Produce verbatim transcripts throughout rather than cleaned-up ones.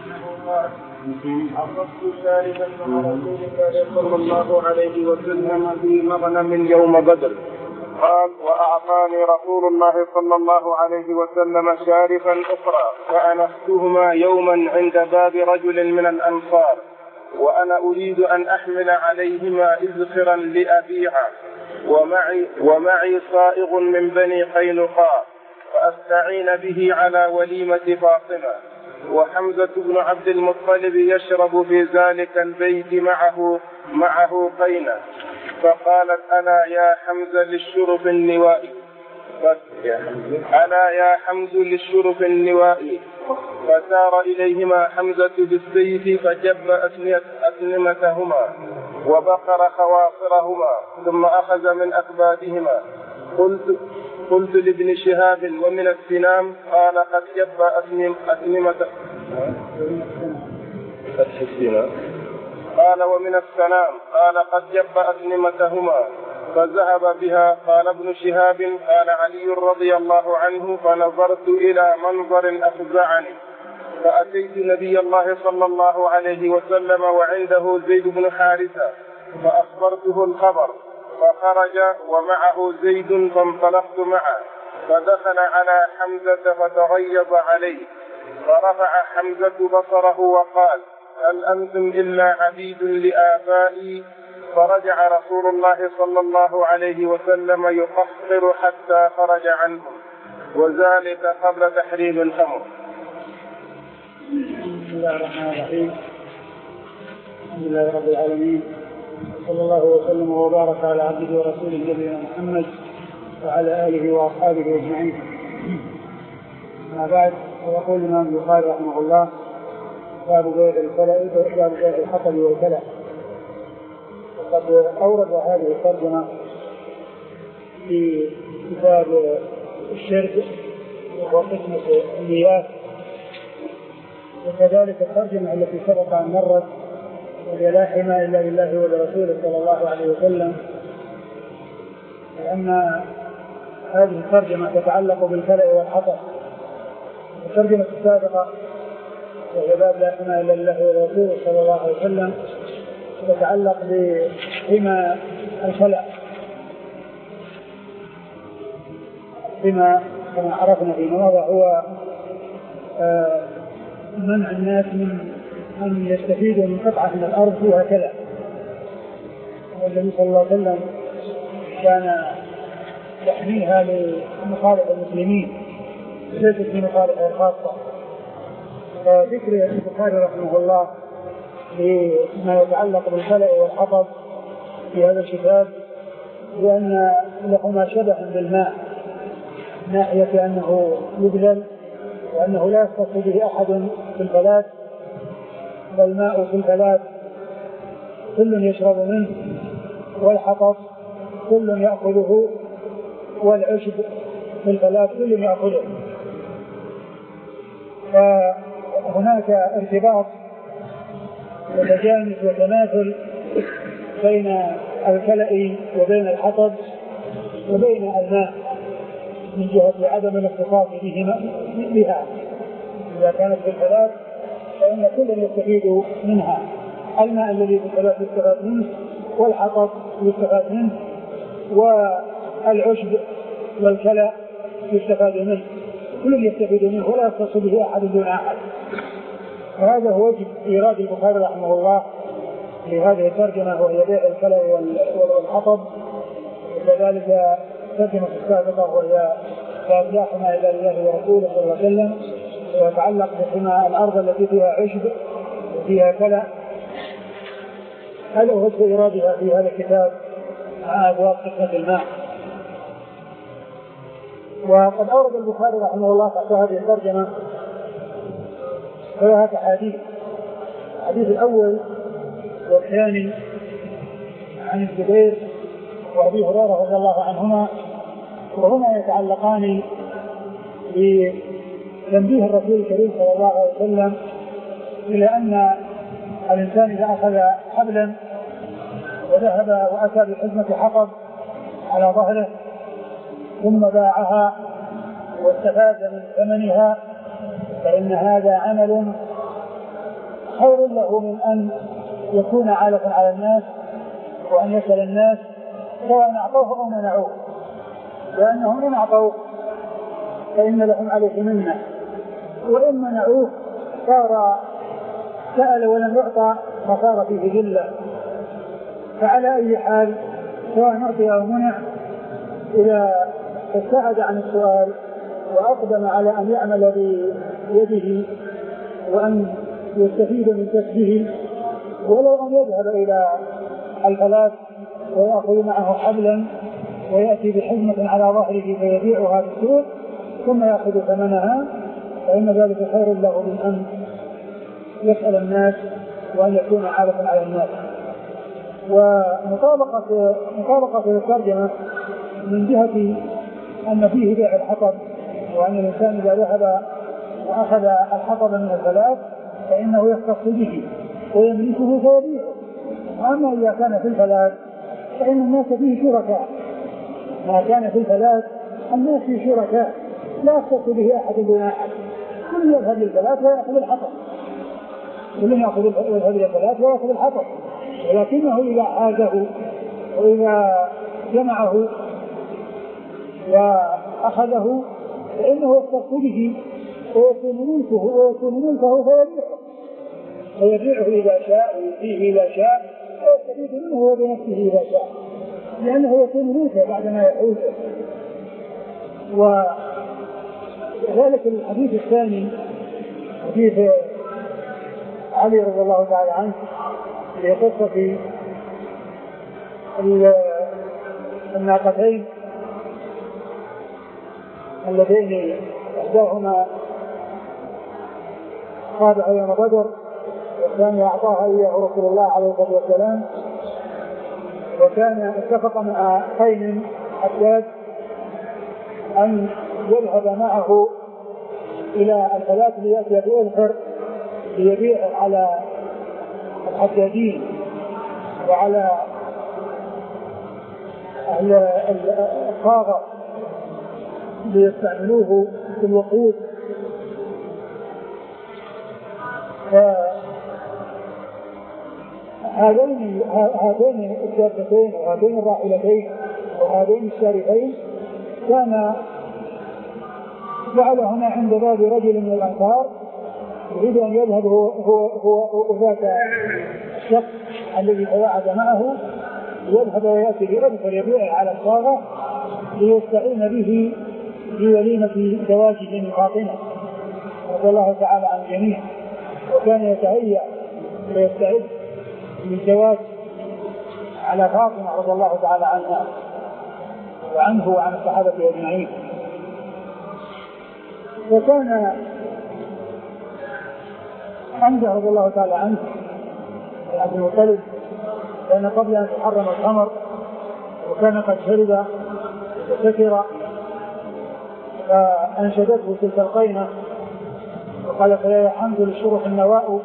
عرفت شاربا مع رسول الله صلى الله عليه وسلم في مغنم يوم بدر. قال: وأعطاني رسول الله صلى الله عليه وسلم شارفا أخرى فأنختهما يوما عند باب رجل من الأنصار وأنا أريد أن أحمل عليهما إذخرا لأبيعا ومعي, ومعي صائغ من بني قينقاع فأستعين به على وليمة فاطمة، وحمزة بن عبد المطلب يشرب في ذلك البيت معه معه قينة. فقالت: ألا يا حمزة للشرف النوائي ألا يا حمزة للشرف النوائي فسار إليهما حمزة بالسيف فجب أسنمتهما وبقر خواصرهما ثم أخذ من أكبادهما. قلت قلت لابن شهاب: ومن السنام؟ قال: قد جب أسنمة قال: ومن السنام؟ قال: قد جب أسنمتهما فذهب بها. قال ابن شهاب: قال علي رضي الله عنه: فنظرت إلى منظر أفزعني فأتيت نبي الله صلى الله عليه وسلم وعنده زيد بن حارثة فأخبرته الخبر فخرج ومعه زيد فانطلقت معه فدخل على حمزة فتغيظ عليه فرفع حمزة بصره وقال: هل أنتم إلا عبيد لآبائي؟ فرجع رسول الله صلى الله عليه وسلم يقصر حتى خرج عنهم، وذلك قبل تحريم الخمر. بسم الله الرحمن الرحيم. الحمد لله رب العالمين، صلى الله وسلم وبارك على عبده ورسوله نبينا محمد وعلى آله وأصحابه أجمعين. ما بعد، ويقول الإمام البخاري رحمه الله: باب بيع الكلى باب بيع الحطب والكلى. وقد أورد هذه الترجمة في كتاب الشرب وقسمة المياه، وكذلك الترجمة التي سبق أن مرت: وهي لا حماية إلا لله ولرسوله صلى الله عليه وسلم، لأن هذه الترجمة تتعلق بالكلى والحطب. الترجمة السابقة وهي باب لا حماية إلا لله ولرسوله صلى الله عليه وسلم تتعلق بحمى الكلى، بما كما عرفنا في مواضع هو آه منع الناس من أن يستفيدوا من قطعة من الأرض فيها كلى. والنبي صلى الله عليه وسلم كان يحميها لمصالح المسلمين ليست في مصالحه الخاصة. فذكر البخاري رحمه الله لما يتعلق بالكلى والحطب في هذا الكتاب لأن لهما شبه بالماء، ناحية أنه يبذل وأنه لا يختص به أحد في البلاد، والماء في البلاد كل يشرب منه، والحطب كل يأخذه، والعشب في البلاد كل يأخذه. فهناك ارتباط وتجانس وتماثل بين الكلى وبين الحطب وبين الماء من جهة عدم الاختصاص بها. إذا كانت في البلاد فإن كل يستفيد منها، الماء الذي في البلاد يستفاد منه، والحطب يستفاد منه، والعشب والكلى يستفاد منه، كل يستفيد منه ولا يختص به أحد دون أحد. وهذا هو وجه إيراد البخاري رحمه الله لهذه الترجمة، وهي بيع الكلى والحطب. وكذلك الترجمة السابقة وهي باب لا حماية إلا لله ورسوله صلى الله عليه وسلم، ويتعلق بحماية الأرض التي فيها عشب وفيها كلى. هذا هو وجه إيرادها في هذا الكتاب مع أبواب قسمة الماء. وقد أورد البخاري رحمه الله تحت هذه الترجمة ثلاثة أحاديث. الحديث الأول والثاني عن الزبير وأبي هريرة رضي الله عنهما، وهما يتعلقان بتنبيه الرسول الكريم صلى الله عليه وسلم إلى أن الإنسان إذا أخذ حبلا وذهب وأتى بحزمة حطب على ظهره ثم باعها واستفاد من ثمنها، فإن هذا عمل خير له من أن يكون عالقا على الناس وأن يسأل الناس سواء أعطوه أو منعوه، لأنهم إن أعطوه فإن لهم عليه منة، وإن منعوه صار سأل ولم يعطى فصار فيه ذلة. فعلى أي حال سواء أعطي أو منع إذا ابتعد عن السؤال وأقدم على أن يعمل بيده وأن يستفيد من كسبه ولو أن يذهب إلى الفلاة ويأخذ معه حبلا ويأتي بحزمة على ظهره فيبيعها في السوق ثم يأخذ ثمنها، فإن ذلك خير له من أن يسأل الناس وأن يكون عالقا على الناس. ومطابقة مطابقة الترجمة من جهة أن فيه بيع الحطب، وأن الإنسان إذا ذهب وأخذ الحطب من الفلاة فإنه يختص به ويملكه فيبيعه. أما إذا كان في الفلاة فإن الناس فيه شركاء، ما كان في الفلاة الناس فيه شركاء لا يختص به أحد دون أحد، كل يذهب للفلاة ويأخذ الحطب، كل يأخذ يذهب للفلاة ويأخذ الحطب، ولكنه إذا حازه وإذا جمعه وأخذه فإنه يختص به ويكون ملكه ويكون ملكه فيبيعه فيبيعه إذا شاء ويؤتيه إذا شاء ويستفيد منه هو بنفسه إذا شاء، لأنه يكون ملكه بعدما يحوزه. وذلك الحديث الثاني حديث علي رضي الله تعالى عنه في قصة الناقتين اللذين إحداهما خاضع يوم بدر والثانية أعطاها إياه رسول الله عليه الصلاة والسلام، وكان اتفق مع خيل حداد أن يذهب معه إلى الفلاة ليأتي بأذخر ليبيع على الحدادين وعلى أهل الصاغة ليستعملوه في الوقود. فهذين هذين الدابتين وهذين الراحلتين وهذين الشارفين كان جعلهما عند باب رجل من الأنصار يريد أن يذهب هو هو هو ذاك الشخص الذي تواعد معه يذهب ويأتي بأذخر يبيع على الصاغة ليستعين به في وليمة زواج بني فاطمة رضي الله تعالى عن الجميع، وكان يتهيأ ويستعد للزواج على فاطمة رضي الله تعالى عنها وعنه وعن الصحابة أجمعين. وكان حمزة رضي الله تعالى عنه عبد المطلب كان قبل أن تحرم الخمر وكان قد شرب وسكر، فأنشدته تلك القينة وقالت يا حمد للشرف النواء،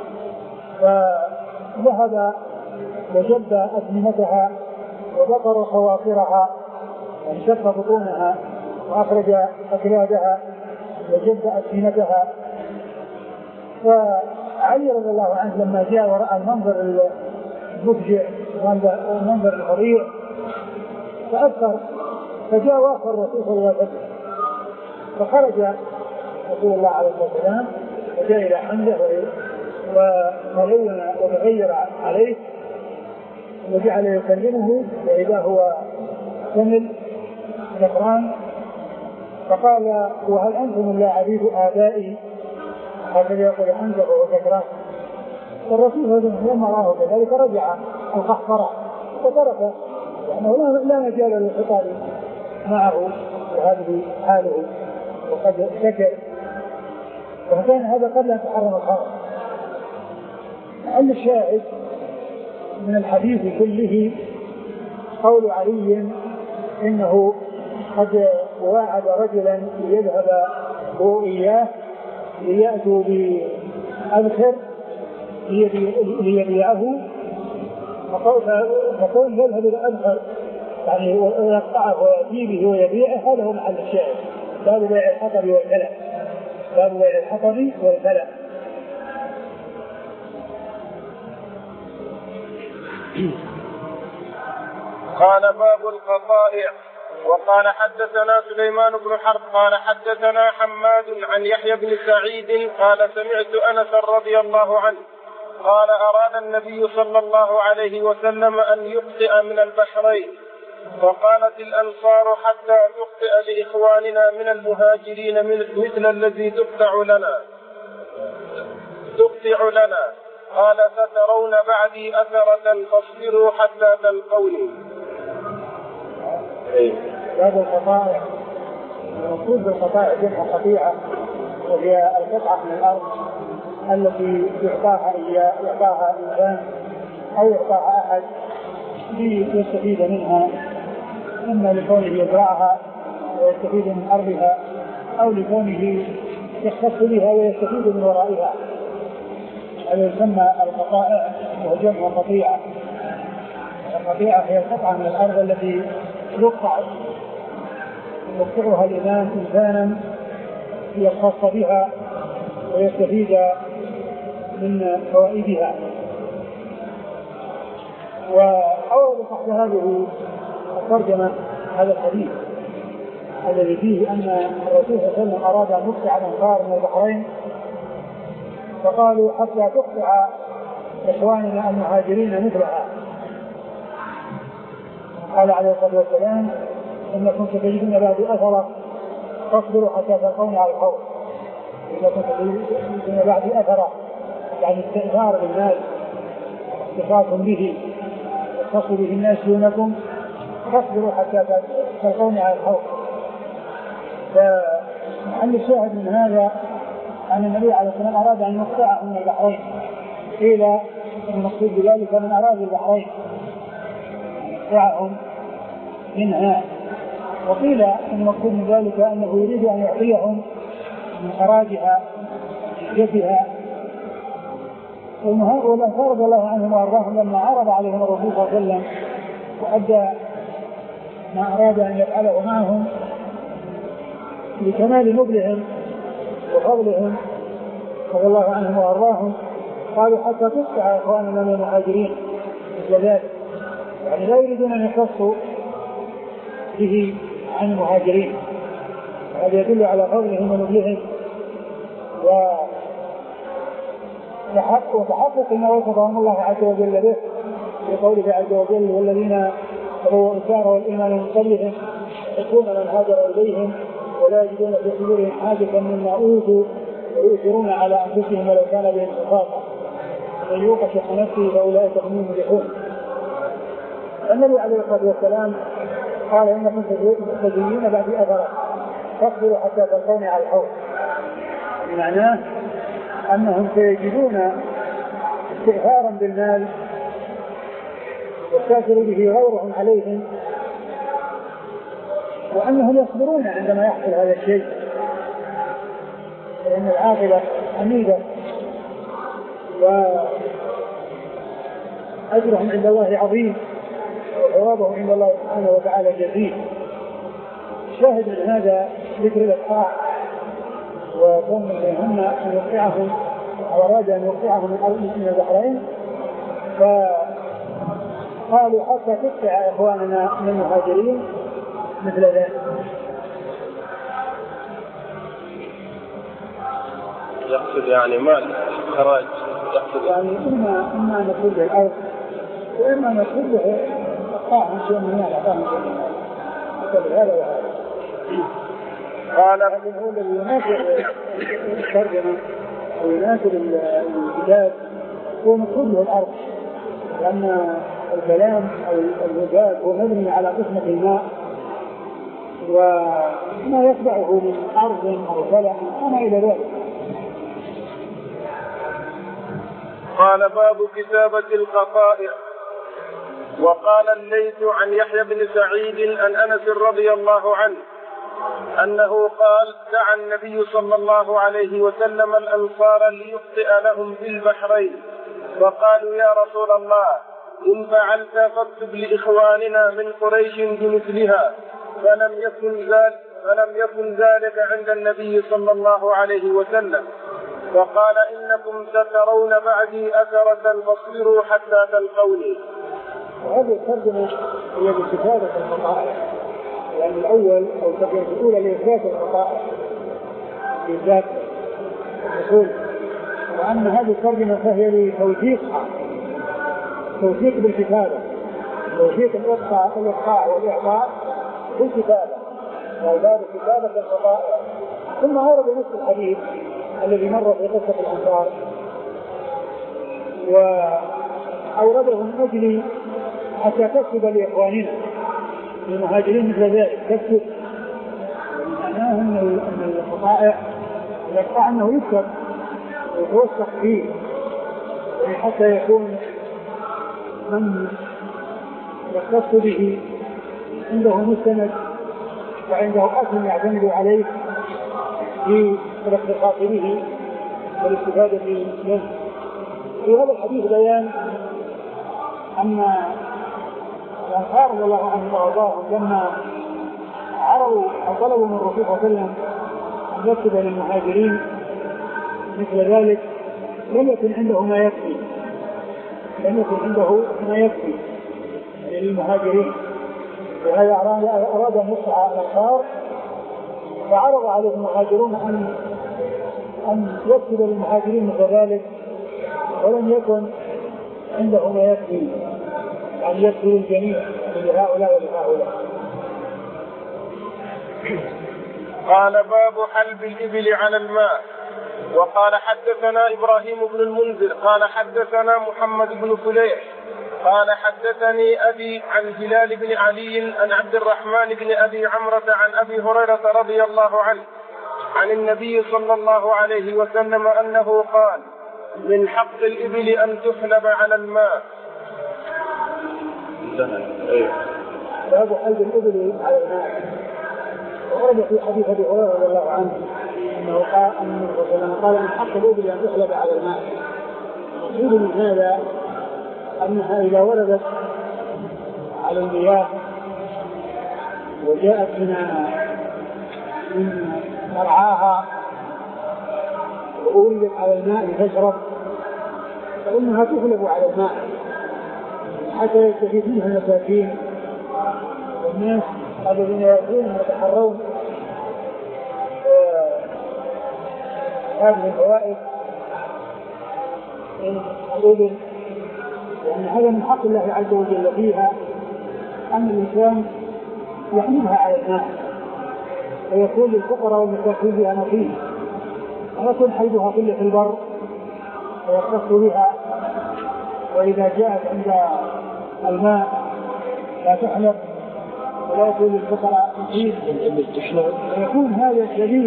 فذهب وجد أثمنتها وبطر خواطرها وانشق بطونها وأخرج أكلادها وجد أثمنتها. فعلي رضي الله عنه لما جاء ورأى المنظر المفجع والمنظر الفظيع فأكثر، فجاء وآخر الرسول صلى الله عليه وسلم فخرج رسول الله عليه الصلاة والسلام وجاء إلى حمزة وتلون وتغير عليه وجعل يكلمه وإذا هو كمل نكران، فقال وهل أنتم إلا عبيد آبائي؟ هكذا يقول حمزة وهو نكران. فالرسول لما رآه كذلك رجع القحقرة وترك، لأنه لا مجال للخطاب معه وهذه حاله وقد سكر، وكان هذا قبل أن تحرم الخمر. لأن الشاهد من الحديث كله قول علي إنه قد واعد رجلا ليذهب هو إياه ليأتوا بأذخر ليبيعه، فقول يذهب إلى أذخر يعني ويقطعه ويأتي به ويبيعه، هذا هو محل الشاهد، باب بيع الحطب والكلى، باب بيع الحطب والكلى. قال باب القطائع. وقال حدثنا سليمان بن حرب قال حدثنا حماد عن يحيى بن سعيد قال سمعت أنس رضي الله عنه قال أراد النبي صلى الله عليه وسلم أن يقطئ من البحرين، فقالت الأنصار حتى تقطئ لإخواننا من المهاجرين مثل الذي تقطع لنا تقطع لنا قال سترون بعدي أثرة فاصبروا حتى تلقوني. باب القطائع. المقصود بالقطائع جمع قطيعة، وهي القطعة من الأرض التي يعطاها يعطاها إنسان أو يعطاها أحد ليستفيد منها، إما لكونه يزرعها ويستفيد من أرضها أو لكونه يختص بها ويستفيد من ورائها. هذا يسمى القطائع وهو جمع قطيعة. القطيعة هي القطعة من الأرض التي يقطع يقطعها الإمام إنسانا ليختص بها ويستفيد من فوائدها. وأورد تحت هذه الترجمة هذا الحديث الذي فيه أن الرسول صلى الله عليه وسلم أراد أن يقطع الأنصار من البحرين، فقالوا حتى تقطع إخواننا المهاجرين مثلها. قال عليه الصلاة والسلام إنكم ستجدون بعد أثرة فاصبروا حتى تلقوني على الحوض. إنكم ستجدون بعد أثرة يعني استئثار بالمال اختصاص به يختص به الناس دونكم، فاصبروا حتى تلقوني على الحوض. فمحل الشاهد من هذا أن النبي عليه الصلاة والسلام أراد أن يقطعهم من البحرين. قيل المقصود بذلك من أراد البحرين يقطعهم منها، وقيل المقصود من ذلك أنه يريد أن يعطيهم من خراجها جدها. والأنصار رضي الله عنهم وأرضاهم لما عرض عليهم الرسول صلى الله عليه وسلم وأدى ما أراد أن يفعله معهم لكمال نبلهم وفضلهم رضي الله عنهم وأرضاهم، قالوا حتى تقطع إخواننا من المهاجرين مثل ذلك، يعني لا يريدون أن يختصوا به عن المهاجرين. هذا يدل على فضلهم ونبلهم وتحقق ما وصفهم الله عز وجل به في قوله عز وجل والذين تبوأوا الدار والإيمان من قبلهم يحبون من هاجر إليهم ولا يجدون في صدورهم حاجة مما أوتوا ويؤثرون على أنفسهم ولو كان بهم خصاصة ومن يوق شح نفسه فأولئك هم المفلحون. النبي عليه الصلاة والسلام قال إنكم تجدون بعد أثرة فاصبروا حتى تلقوني على الحوض، بمعناه أنهم سيجدون استئثارا بالمال يستأثر به غيرهم عليهم، وأنهم يصبرون عندما يحصل هذا الشيء، لأن العاقبة حميدة وأجرهم عند الله عظيم وثوابهم عند الله سبحانه وتعالى جزيل. شاهد من هذا ذكر الأصحاء وكون منهم أن يوقعهم وأراد أن يوقعهم من البحرين، فقالوا حتى تقطع إخواننا من المهاجرين مثل ذلك. يقصد يعني مال خراج، يقصد يعني إما إما أن نقول الأرض وإما أن نقول له أقطعهم شيء من المال أقطعهم شيء من المال هذا وهذا. قال هذا هو الذي يناسب الترجمة أو يناسب البلاد هو مقصود له الأرض، لأن الكلام أو الوجاد هو مبني على قسمة الماء وما يتبعه من أرض أو فلح وما إلى ذلك. قال باب كتابة القطائع. وقال الليث عن يحيى بن سعيد عن أنس رضي الله عنه أنه قال دعا النبي صلى الله عليه وسلم الأنصار ليخطئ لهم في البحرين، فقالوا يا رسول الله إن فعلت فاكتب لإخواننا من قريش بمثلها، فلم يكن ذلك فلم يكن ذلك عند النبي صلى الله عليه وسلم، فقال إنكم سترون بعدي أثرة فاصبروا حتى تلقوني. وهذه الترجمة هي باستفادة الفقائع، لأن يعني الأول أو الترجمة الأولى لإثبات الفقائع لإثبات الرسول، وأن هذه الترجمة فهي لتوثيقها، توثيق بالكتابة، توثيق الإقطاع الإقطاع والإعطاء بالكتابة، وإعداد كتابة الفقائع. ثم ورد نفس الحديث الذي مر في قصة الأنصار وأورده من أجل حتى تكتب لإخواننا المهاجرين مثل ذلك، تكتب معناه أن الفقائع يقطع أنه يكتب ويتوثق فيه حتى يكون من يختص به عنده مستند وعنده أصل يعتمد عليه في الاختصاص به والاستفادة منه. في هذا الحديث بيان أن الأنصار رضي الله عنهم وأرضاهم لما عرضوا أو طلبوا من الرسول صلى الله عليه وسلم أن يكتب للمهاجرين مثل ذلك لم يكن عنده ما يكفي، لم يكن عنده ما يكفي للمهاجرين، وهذا أراد أن يسعى الأنصار، فعرض عليه المهاجرون أن أن يكتب للمهاجرين مثل ذلك، ولم يكن عنده ما يكفي أن يكفي الجميع لهؤلاء ولهؤلاء. قال باب حلب الإبل على الماء. وقال حدثنا إبراهيم بن المنذر قال حدثنا محمد بن فليح قال حدثني أبي عن هلال بن علي عن عبد الرحمن بن أبي عمرة عن أبي هريرة رضي الله عنه عن النبي صلى الله عليه وسلم أنه قال: من حق الإبل أن تحلب على الماء. باب حلب الإبل على الماء. ورد في حديث أبي هريرة رضي الله عنه أنه قال أن الرسول قال: من حق الإبل أن تحلب على الماء. المقصود من هذا أنها إذا وردت على المياه وجاءت من مرعاها وأوردت على الماء لتشرب فإنها تحلب على الماء حتى يستفيد منها المساكين والناس الذين يأتون ويتحرون هذه الفوائد من الإبل، لأن هذا من حق الله عز وجل فيها أن الإنسان يحملها على الماء ويكون للفقراء والمساكين بها نصيب، ويكون حيدها كله في البر ويختص بها، وإذا جاءت عند الماء لا تحلب ولا يكون للفقراء نصيب، ويكون هذا شديد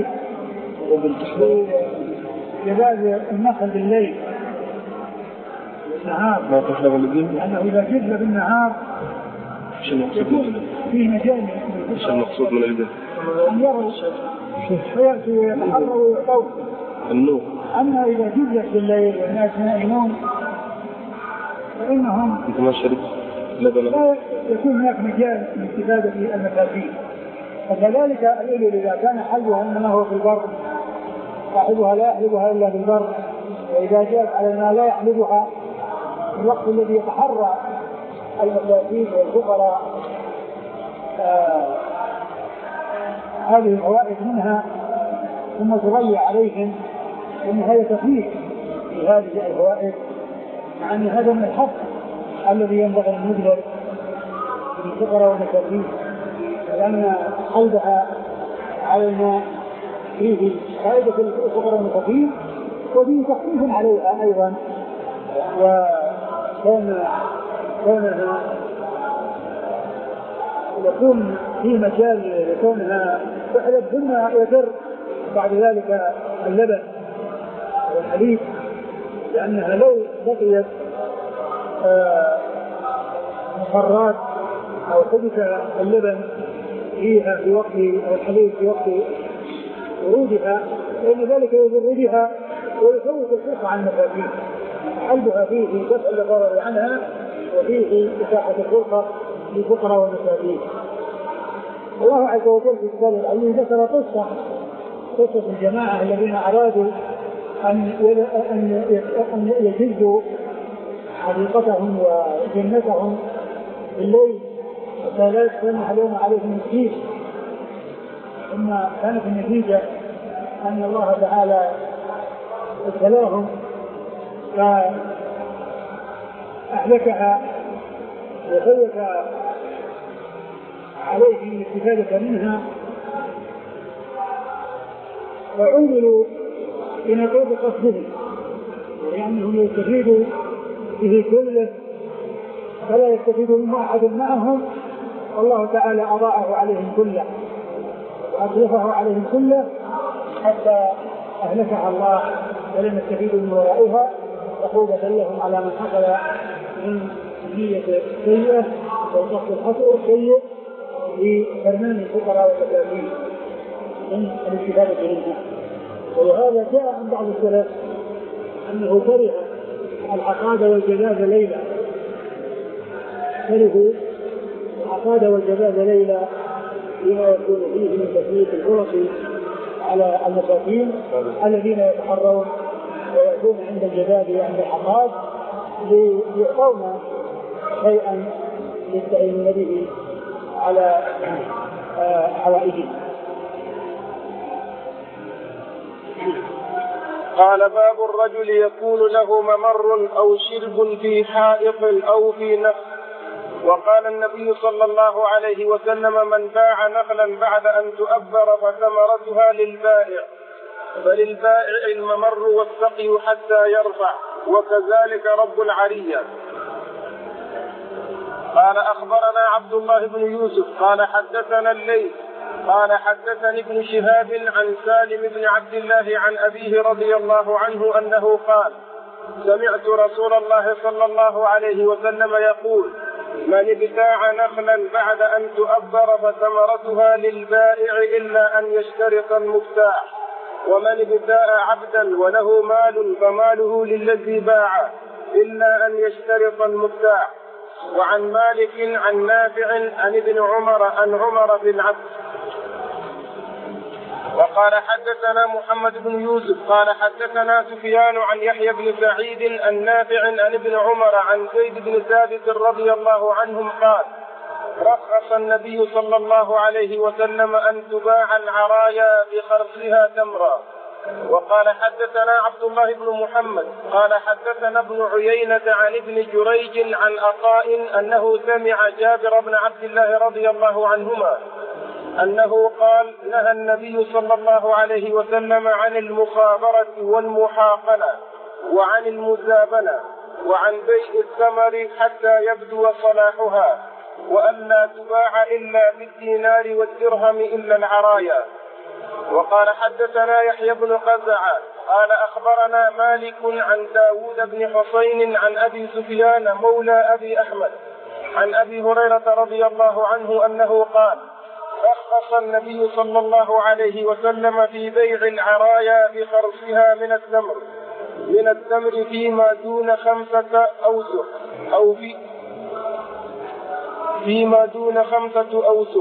لجبال النخل بالليل بالنهار، ما تحلب الإبل لأنه إذا جذب بالنهار يكون فيه مجال. ايش المقصود من الإبل؟ أن يروا فيأتوا ويتحروا ويعطوا النور. أما إذا جذب بالليل والناس نائمون فإنهم أنت ما شربت لبن يكون هناك مجال للاستفادة في المساكين. وكذلك الإبل إذا كان حلبها إنما هو في البر صاحبها لا يحلبها إلا في البر، وإذا جاءت على الماء لا يحلبها في الوقت الذي يتحرى المساكين والفقراء. آه هذه الفوائد منها ثم تضيع عليهم، ومن هذا تفيد في هذه الفوائد، مع أن هذا من الحق الذي ينبغي أن يبذل للفقراء والمساكين، لأن حلبها على الماء فيه فائدة الفقراء والمساكين وفيه تخفيف عليها أيضا، وكون كونها يكون في مجال لكونها تحلب ثم يضر بعد ذلك اللبن والحليب، لأنها لو بقيت مخرات أو حدث اللبن فيها في وقت أو الحليب في وقت ورودها فإن ذلك يضر بها ويفوت الفرقة عن المساكين. حلبها فيه دفع الضرر عنها وفيه إتاحة الفرقة للفقراء والمساكين. الله عز وجل في كتابه العزيز ذكر قصة قصة الجماعة الذين أرادوا أن أن يجدوا حديقتهم وجنتهم الليل حتى لا يدخلن عليهم عليهم مسكين. ثم كانت النتيجة أن الله تعالى ابتلاهم فأهلكها وفوت عليهم الاستفادة منها، وعملوا بنقيض قصدهم، لأنهم يستفيدوا به كله فلا يستفيد منه أحد معهم، والله تعالى أضاعه عليهم كله وأطلقه عليهم كله حتى أهلكها الله ولم يستفيدوا من ورائها، عقوبة لهم على من حصل من نية سيئة وقصد الحصر سيء لحرمان الفقراء والمساكين من الاستفادة منها. ولهذا جاء عن بعض السلف أنه كره العقاد والجذاذ ليلة، كرهوا العقاد والجذاذ ليلة بما يكون فيه من تسليط الفرص على المساكين الذين يتحرون ويأتون عند الجذاذ وعند العقاد ليعطون شيئا يستعينون به على حوائجهم. قال باب الرجل يكون له ممر أو شرب في حائط أو في نخل. وقال النبي صلى الله عليه وسلم من باع نخلا بعد أن تؤبر فثمرتها للبائع، فللبائع الممر والسقي حتى يرفع، وكذلك رب العرية. قال أخبرنا عبد الله بن يوسف قال حدثنا الليث قال حدثني ابن شهاب عن سالم بن عبد الله عن أبيه رضي الله عنه أنه قال سمعت رسول الله صلى الله عليه وسلم يقول من ابتاع نخلا بعد أن تؤبر فثمرتها للبائع إلا أن يشترط المبتاع، ومن ابتاع عبدا وله مال فماله للذي باعه إلا أن يشترط المبتاع. وعن مالك عن نافع عن ابن عمر عن عمر بن عبد. وقال حدثنا محمد بن يوسف قال حدثنا سفيان عن يحيى بن سعيد النافع عن ابن عمر عن زيد بن ثابت رضي الله عنهم قال رخص النبي صلى الله عليه وسلم أن تباع العرايا بخرصها تمرا. وقال حدثنا عبد الله بن محمد قال حدثنا ابن عيينة عن ابن جريج عن عطاء أنه سمع جابر بن عبد الله رضي الله عنهما أنه قال نهى النبي صلى الله عليه وسلم عن المخابرة والمحاقنة وعن المزابنة وعن بيع الثمر حتى يبدو صلاحها، وألا تباع إلا بالدينار والدرهم إلا العرايا. وقال حدثنا يحيى بن قزعة قال أخبرنا مالك عن داود بن حسين عن أبي سفيان مولى أبي أحمد عن أبي هريرة رضي الله عنه أنه قال رخص النبي صلى الله عليه وسلم في بيع العرايا بخرصها من التمر من التمر فيما دون خمسة أوسق أو في فيما دون خمسة أوسق.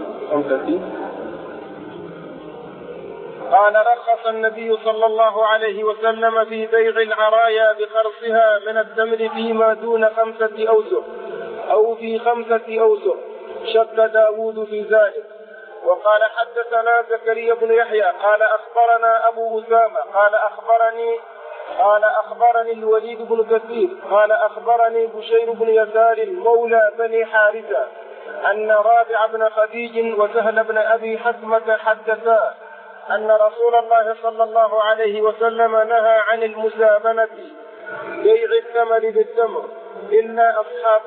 قال رخص النبي صلى الله عليه وسلم في بيع العرايا بخرصها من التمر فيما دون خمسة أوسق أو في خمسة أوسق، شك داود في ذلك. وقال حدثنا زكريا بن يحيى قال أخبرنا أبو أسامة قال أخبرني قال أخبرني الوليد بن كثير قال أخبرني بشير بن يسار مولى بني حارثة أن رابع بن خديج وسهل بن أبي حثمة حدثا أن رسول الله صلى الله عليه وسلم نهى عن المزابنة بيع الثمر بالتمر إلا أصحاب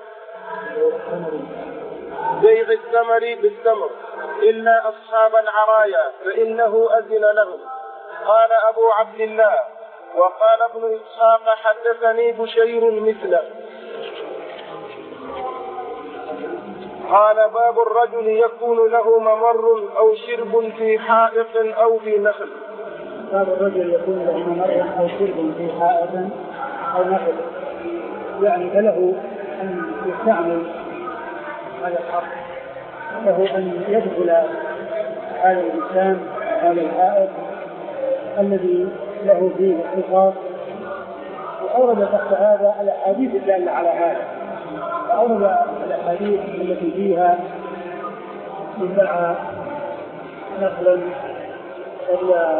بيع الثمر بالتمر إلا أصحاب العرايا فإنه أذن لهم. قال أبو عبد الله وقال ابن إسحاق حدثني بشير مثله. قال باب الرجل يكون له ممر أو شرب في حائط أو في نخل. باب الرجل يكون له ممر أو شرب في حائط أو نخل، يعني فله أن يستعمل هذا الحق، له أن يدخل هذا الإنسان هذا الحائط الذي له فيه اختصاص. وأورد تحت هذا الأحاديث الدالة على هذا، أورد الأحاديث التي فيها ادعى نقلا قبل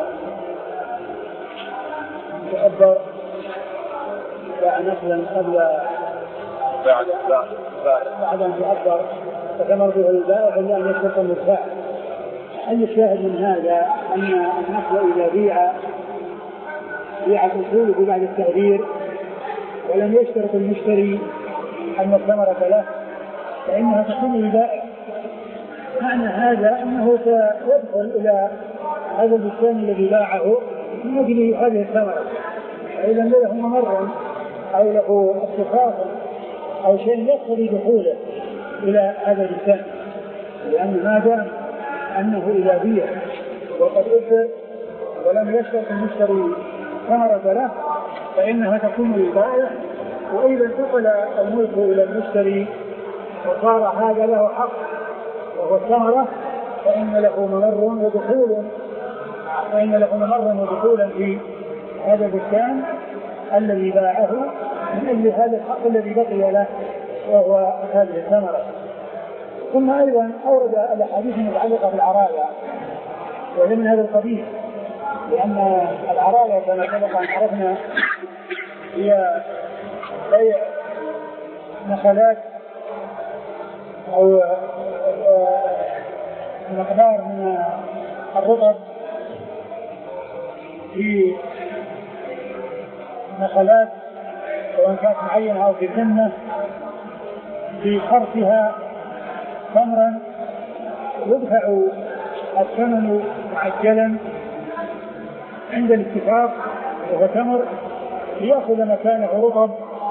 تؤبر ادعى نقلا قبل بعد بعد أن تؤبر فتمر به البائع إلا أن يشترط المدفع. أي الشاهد من هذا أن النقل إذا بيع بيع أصوله بعد التغيير ولم يشترط المشتري أن الثمرة له فإنها تكون للبائع. معنى هذا أنه سيدخل إلى هذا البستان الذي باعه من أجل هذه الثمرة، فإذا له ممر أو له اختصاص أو شيء يقتضي دخوله إلى هذا البستان، لأن ما دام أنه إذا بيع وقد أثر ولم يشترط المشتري ثمرة له فإنها تكون للبائع. وإذا انتقل الملك إلى المشتري وصار هذا له حق وهو الثمرة فإن له ممر ودخول فإن له ممر ودخولا في هذا البستان الذي باعه من أجل هذا الحق الذي بقي له وهو هذه الثمرة. ثم أيضا أورد الأحاديث المتعلقة بالعرايا وهي من هذا القبيل، لأن العرايا كما سبق أن عرفنا هي بيع نخلات أو مقدار من الرطب في نخلات سواء كانت معينة أو في سنة في خرصها تمرا يدفع الثمن معجلا عند الاتفاق وهو تمر ليأخذ مكانه رطب،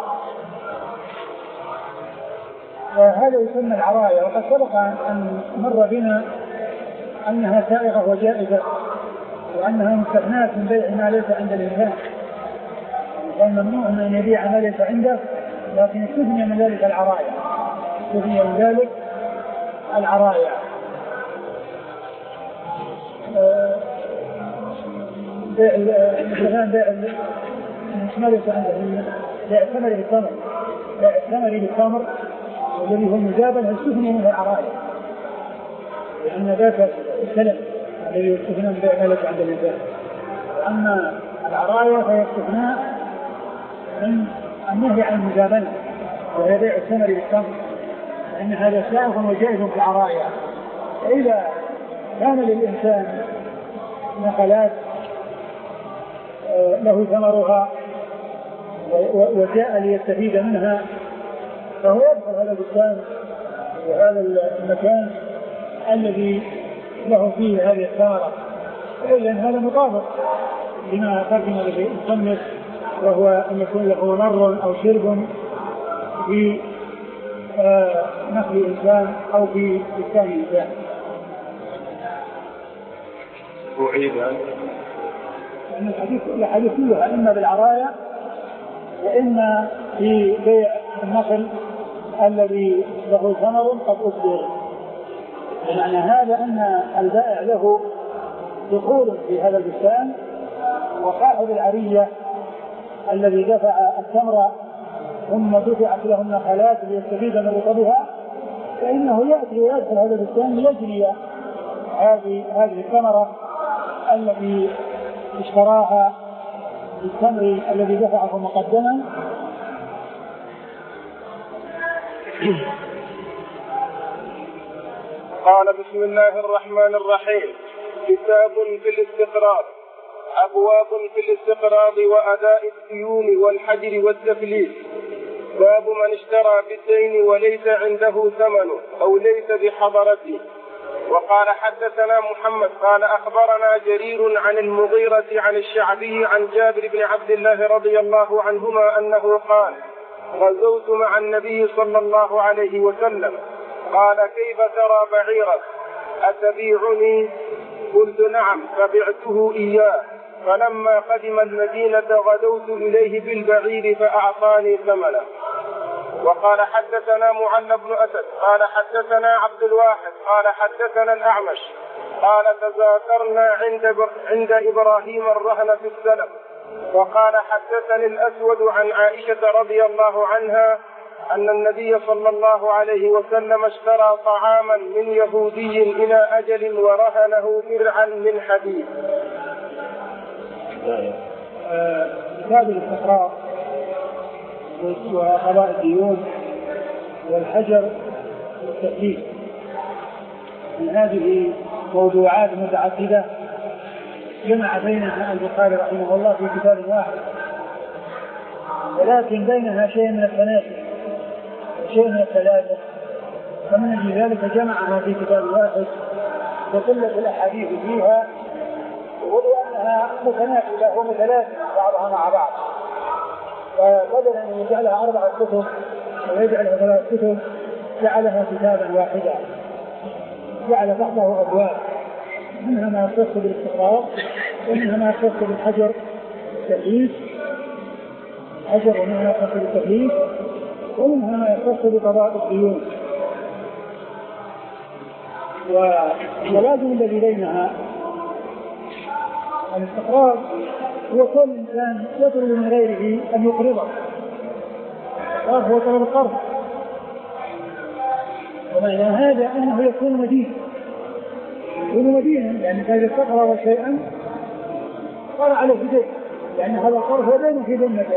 وهذا يسمى العرايا. وقد سبق أن مر بنا أنها سائغة وجائزة وأنها مستثناة من بيع ما ليس عند الإنسان، كان ممنوع أن يبيع ما ليس عنده، لكن استثني من ذلك العرايا استثني من ذلك العرايا بيع مثلا بيع ما ليس عنده بيع الثمر بالثمر بيع الثمر بالثمر الذي هو المجابل استثني منه العرايا، لأن ذاك السلم الذي يستثنى من بيع ما ليس عند الإنسان. أما العرايا فهي استثناء من النهي عن المجابلة وهي بيع الثمر بالثمر، لأن هذا سائغ وجائز في العرايا. فإذا كان للإنسان نخلات له ثمرها وجاء ليستفيد منها فهو يدخل هذا البستان وهذا المكان الذي له فيه هذه الثمرة، لأن هذا مطابق لما ترجم به المصنف وهو أن يكون له ممر أو شرب في نخل إنسان أو في بستان إنسان. أعيد لأن الحديث الحديث كلها إما بالعرايا وإما في بيع النخل الذي له ثمر قد أصدر. معنى هذا أن البائع له دخول في هذا البستان، وصاحب العرية الذي دفع الثمر ثم دفعت له النخلات ليستفيد من رطبها فإنه يأتي ويدخل هذا البستان ليجري هذه هذه الثمرة التي اشتراها بالتمر الذي دفعه مقدما. قال بسم الله الرحمن الرحيم. كتاب في الاستقراض. أبواب في الاستقراض وأداء الديون والحجر والتفليس. باب من اشترى بالدين وليس عنده ثمن أو ليس بحضرته. وقال حدثنا محمد قال أخبرنا جرير عن المغيرة عن الشعبي عن جابر بن عبد الله رضي الله عنهما أنه قال: غزوت مع النبي صلى الله عليه وسلم. قال: كيف ترى بعيرك؟ أتبيعني؟ قلت: نعم. فبعته إياه. فلما قدم المدينة غدوت إليه بالبعير فأعطاني ثمنه. وقال حدثنا معل بن أسد قال حدثنا عبد الواحد قال حدثنا الأعمش قال: تذاكرنا عند, عند إبراهيم الرهن في السلم. وقال حدثني الأسود عن عائشة رضي الله عنها أن النبي صلى الله عليه وسلم اشترى طعاما من يهودي إلى أجل ورهنه درعا من حديد. كتاب الاستقراء وقضاء الديون والحجر والتكليف من هذه موضوعات متعددة جمع بينها البخاري رحمه الله في كتاب واحد، ولكن بينها شيء من التناسب وشيء من التلازم، فمن أجل ذلك جمعها في كتاب واحد وقلة الأحاديث فيها ولأنها متناسبة ومتلازمة بعضها مع بعض، فبدل أن يجعلها أربعة كتب ويجعلها ثلاث كتب جعلها كتابا واحدا، جعل تحته أبواب منها ما يختص بالاستقراء ومنها ما يختص بالحجر التكليف حجر ومنها ما يختص بالتكليف ومنها ما يختص بقضاء الديون. والتلازم الذي بينها الاستقرار هو كل إنسان يطلب من غيره أن يقرضه، وهو طلب القرض، ومعنى هذا أنه يكون مدين يكون مدينا، يعني إذا استقرض شيئا قال عليه دين، يعني هذا القرض هو دين في ذمته،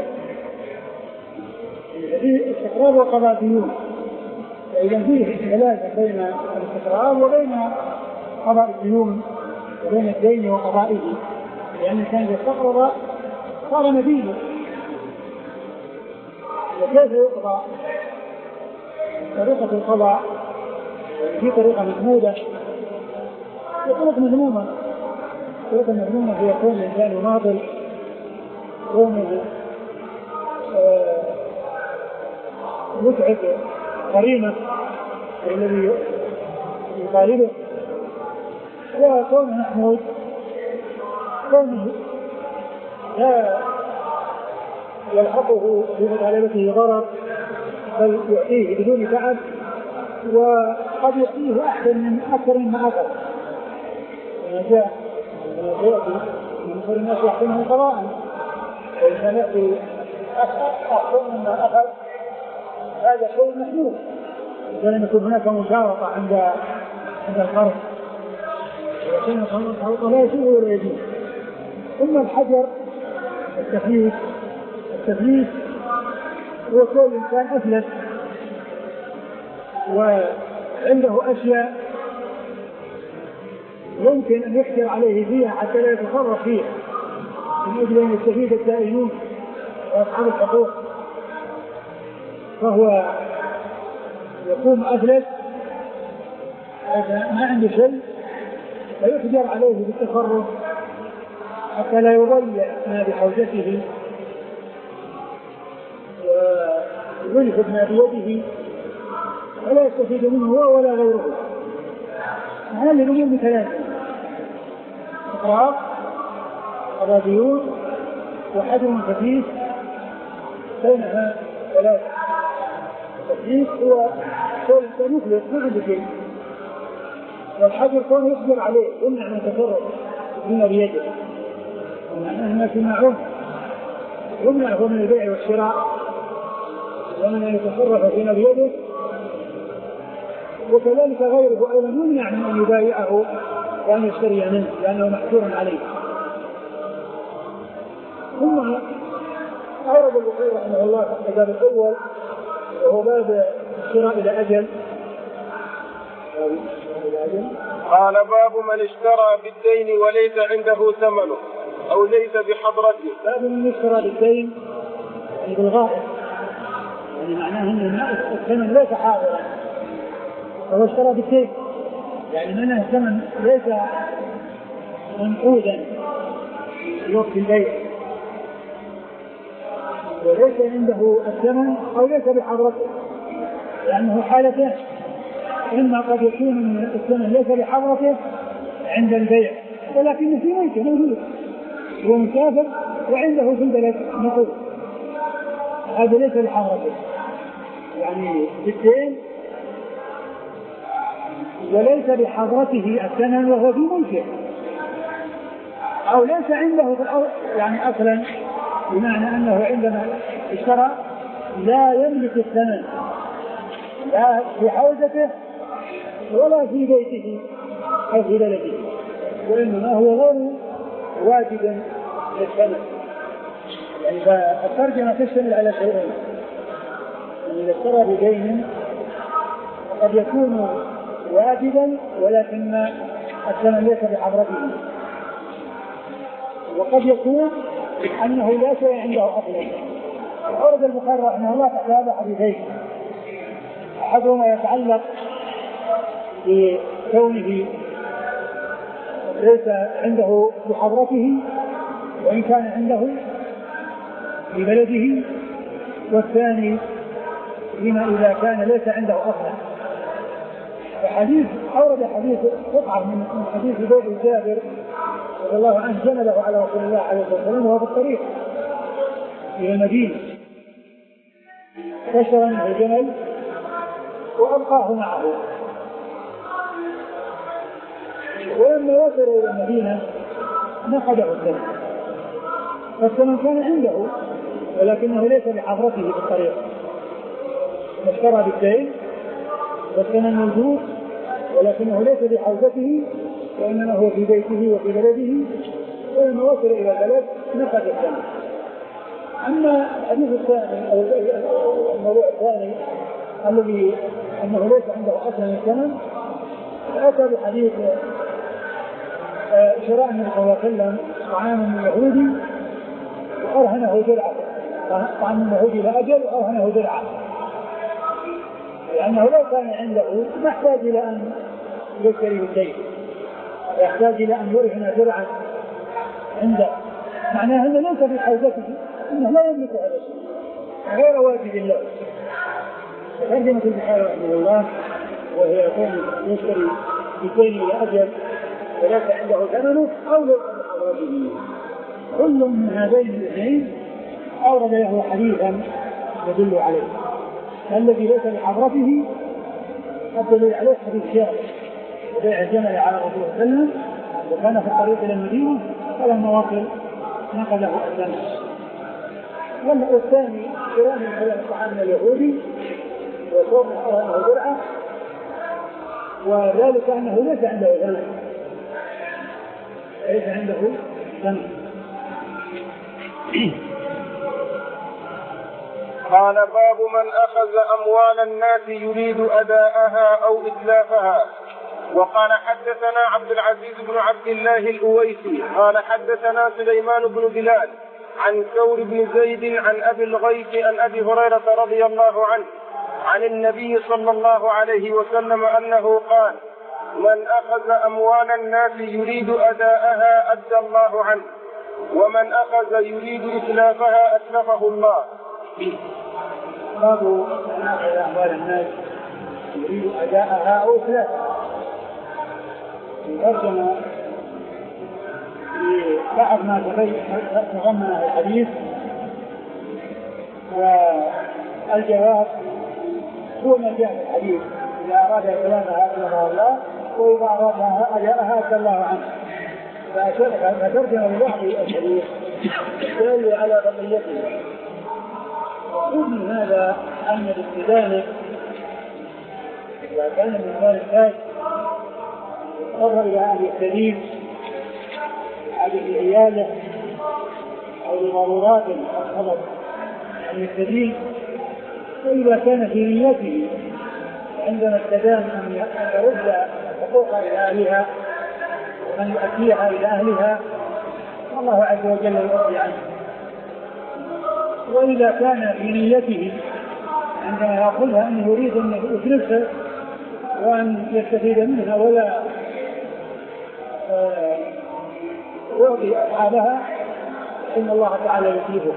في استقرار وقضاء ديون، فإذا فيه تلازم بين الاستقرار وبين قضاء الديون وبين الدين وقضائه، لأن كان إذا استقرض صار مدينا. وكيف يقضى؟ طريقة القضاء في طريقة محمودة وطريقة مذمومة. الطريقة المذمومة هي كون الإنسان يناضل كونه متعب قرينه الذي يطالبه، وكونه محمود كونه لا يلحقه في مطالبته ضرر بل يعطيه بدون تعب، وقد يعطيه أحسن من أكثر مما أخذ، وما جاء من خير الناس يحسنه قضاء، وإذا يأتي أحسن مما أخذ هذا شيء محمود، إذا لم يكن هناك مشارطة عند عند القرض وكان القرض لا يسوء ولا يجوز. ثم الحجر التفليس التفليس هو كل إنسان أفلس وعنده أشياء يمكن أن يحجر عليه فيها حتى لا يتصرف فيها من أجل أن يستفيد الدائنون وأصحاب الحقوق، فهو يقوم أفلس ما عنده شيء فيحجر عليه بالتصرف حتى لا يضيع ما بحوزته ويلحق ما بيده ولا يستفيد منه هو ولا غيره. هذه الأمور بثلاثة: إقراض، قضاء ديون، وحجر خفيف بينها ثلاثة. الخفيف هو كون يفلس ما عنده شيء، والحجر كون يقدر عليه يمنع من التصرف بما بيده، ومعناه ما تمنعه يمنعه من البيع والشراء ومن أن يتصرف فيما بيده، وكذلك غيره أيضا يمنع من أن يبايعه وأن يشتري منه لأنه محجور عليه. ثم أورد البخاري رحمه الله في الباب الأول وهو باب الشراء إلى أجل. قال: باب من اشترى بالدين وليس عنده ثمنه أو ليس بحضرته. باب من اشترى بالدين يعني بالغائب، يعني معناه أن الثمن ليس حاضرا، فهو اشترى بالدين يعني منه الثمن ليس منقودا في وقت البيع، وليس عنده الثمن أو ليس بحضرته، لأنه حالتين: إما قد يكون الثمن ليس بحضرته عند البيع ولكنه في ملكه موجود، هو مسافر وعنده في البلد نقود، هذا ليس بحضرته يعني بالدين، وليس بحضرته الثمن وهو في ملكه، أو ليس عنده في الأرض يعني أصلا، بمعنى أنه عندما اشترى لا يملك الثمن لا في حوزته ولا في بيته أو في بلده، وإنما هو غير واجب للثمن. يعني فالترجمة تشتمل على شيئين، إذا اشترى بدين قد يكون واجبا ولكن الثمن ليس بحضرته، وقد يكون أنه لا شيء عنده أصلا. أورد البخاري رحمه الله تحت هذا حديثين، أحدهما يتعلق بكونه ليس عنده بحضرته وإن كان عنده في بلده، والثاني فيما إذا كان ليس عنده أصلا. فحديث أورد حديث قطعة من حديث زيد جابر رضي الله عنه جمله على رسول الله عليه الصلاة والسلام وهو في الطريق إلى المدينة، كسر منه الجمل وألقاه معه، ولما وصل إلى المدينة نقده الثمن، فالثمن كان عنده ولكنه ليس بحضرته في الطريق، فاشترى بالدين والثمن موجود ولكنه ليس بحوزته وإنما هو في بيته وفي بلده، ولما وصل إلى البلد نقد الثمن. أما الحديث الثاني أو الموضوع الثاني الذي أنه ليس عنده أصلا الثمن، فأتى بحديث شراء النبي صلى الله عليه وسلم طعاما من يهودي وأرهنه درعا، طعام من يهودي لأجل وأرهنه درعا، لأنه لو كان عنده ما يحتاج إلى أن يشتري بالدين، يحتاج إلى أن يرهن درعا عنده، معناه أنه ليس في حوزته، أنه لا يملك هذا الشيء غير واجب الله. ترجمة البخاري رحمه الله وهي يكون يشتري بدين إلى أجل وليس عنده ثمنه أو ليس بحضرته. كل من هذين الاثنين أورد له حديثا يدل عليه، الذي ليس بحضرته الدليل عليه حديث جابر بيع الجمل على رسول الله صلى الله عليه وسلم وكان في الطريق إلى المدينة فلما وصل نقله الثمن. والثاني شراء من الطعام اليهودي وصوم أرهنه درعا، وذلك أنه ليس عنده ثمن، ليس عنده ثمن. قال باب من أخذ أموال الناس يريد أداءها أو إتلافها. وقال حدثنا عبد العزيز بن عبد الله الأويسي قال حدثنا سليمان بن بلال عن ثور بن زيد عن أبي الغيث عن أبي هريرة رضي الله عنه عن النبي صلى الله عليه وسلم أنه قال: من أخذ أموال الناس يريد أداءها أدى الله عنه، ومن أخذ يريد إتلافها أتلفه الله. باب من أخذ أموال الناس يريد أداءها أو إتلافها. ترجم بعض ما تضمنه الحديث، والجواب هو ما جاء في الحديث: إذا أراد إتلافها أتلفه الله، وإذا أراد أداءها أدى الله عنه. فترجم ببعض الحديث دل على بقيته. ومن هذا أن الاستدانة إذا كان من مال الناس يضطر إلى أن يستدين على عياله أو لضرورات الخبر أن يستدين، وإذا كان في نيته عندما استدان أن يرد حقوق إلى أهلها وأن يؤديها إلى أهلها، الله عز وجل يرضي عنه. وإذا كان في نيته عندما يأخذها أنه يريد أن يتلفها وأن يستفيد منها ولا يعطي أصحابها، إن الله تعالى يتلفه،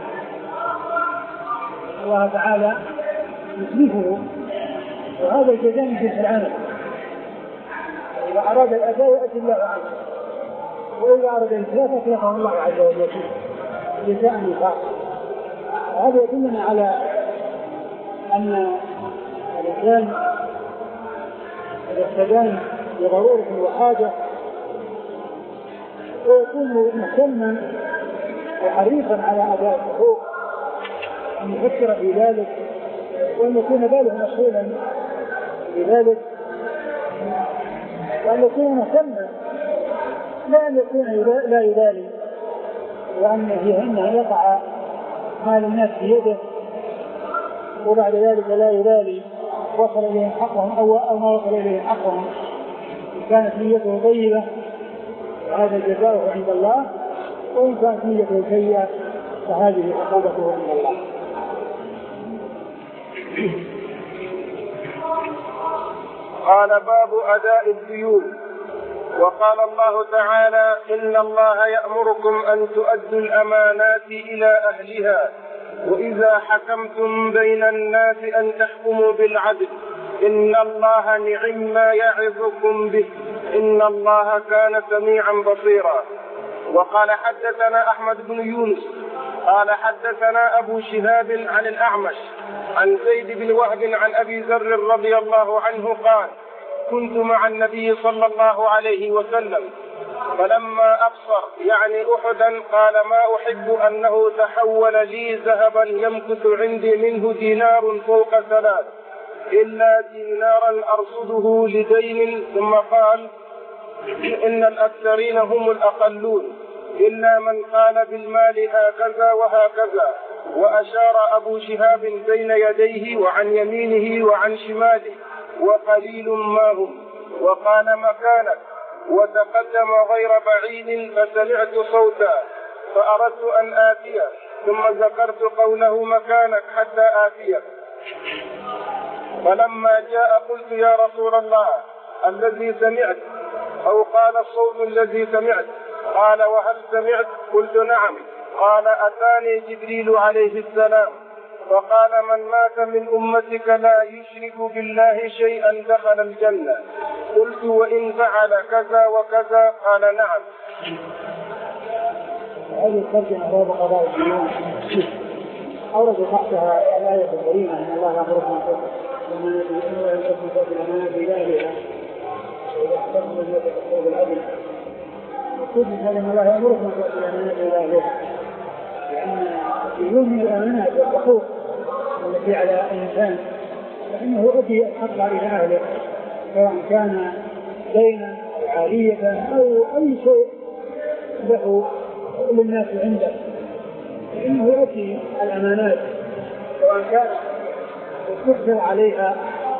الله تعالى يتلفه، وهذا الجزاء من جنس العمل. إذا أراد الأداء يأتي الله عنه، وإذا أراد الإتلاف أتلفه الله عز وجل جزاء من خاص. وهذا يدلنا على أن الإنسان إذا استدان لضرورة وحاجة ويكون مهتما وحريصا على أداء الحقوق أن يفكر في ذلك وأن يكون باله مشغولا بذلك وأن يكون مهتما لا أن يكون لا يبالي وأن أن يقع مال الناس في يده وبعد ذلك لا يبالي وصل إليهم حقهم أو, أو ما وصل إليهم حقهم. إن كانت نيته طيبة هذا جزاؤه عند الله وإن كانت نيته سيئة فهذه عقوبته عند الله. قال باب أداء الديون. وقال الله تعالى إن الله يأمركم أن تؤدوا الأمانات إلى أهلها وإذا حكمتم بين الناس أن تحكموا بالعدل إن الله نعم ما يعظكم به إن الله كان سميعا بصيرا. وقال حدثنا أحمد بن يونس قال حدثنا أبو شهاب عن الأعمش عن زيد بن وهب عن أبي ذر رضي الله عنه قال كنت مع النبي صلى الله عليه وسلم فلما أبصر يعني أحدا قال ما أحب أنه تحول لي ذهبا يمكث عندي منه دينار فوق ثلاث إلا دينارا أرصده لدين ثم قال إن الأكثرين هم الأقلون إلا من قال بالمال هكذا وهكذا. وأشار أبو شهاب بين يديه وعن يمينه وعن شماله وقليل ما هم وقال مكانك وتقدم غير بعيد فسمعت صوتا فأردت أن آتيه ثم ذكرت قوله مكانك حتى آتيه فلما جاء قلت يا رسول الله الذي سمعت أو قال الصوت الذي سمعت قال وهل سمعت قلت نعم قال أتاني جبريل عليه السلام وقال من مات من أمتك لا يشرك بالله شيئا دخل الجنة قلت وإن فعل كذا وكذا قال نعم. هذه الترجمة باب قضاء الديون أورد تحتها الآية الكريمة أن الله يأمركم ومن يكون فوق الأمانة بذلك وإذا احتفظوا الناس تحقوق العدل وكل هذا أن الله يأمركم فوق الأمانة بذلك لأن الديون من الأمانات والحقوق التي على الإنسان فإنه يؤدي الحق إلى أهله سواء كان دينا أو عارية أو أي شيء له للناس عنده فإنه يؤدي الأمانات سواء كان تكثر عليها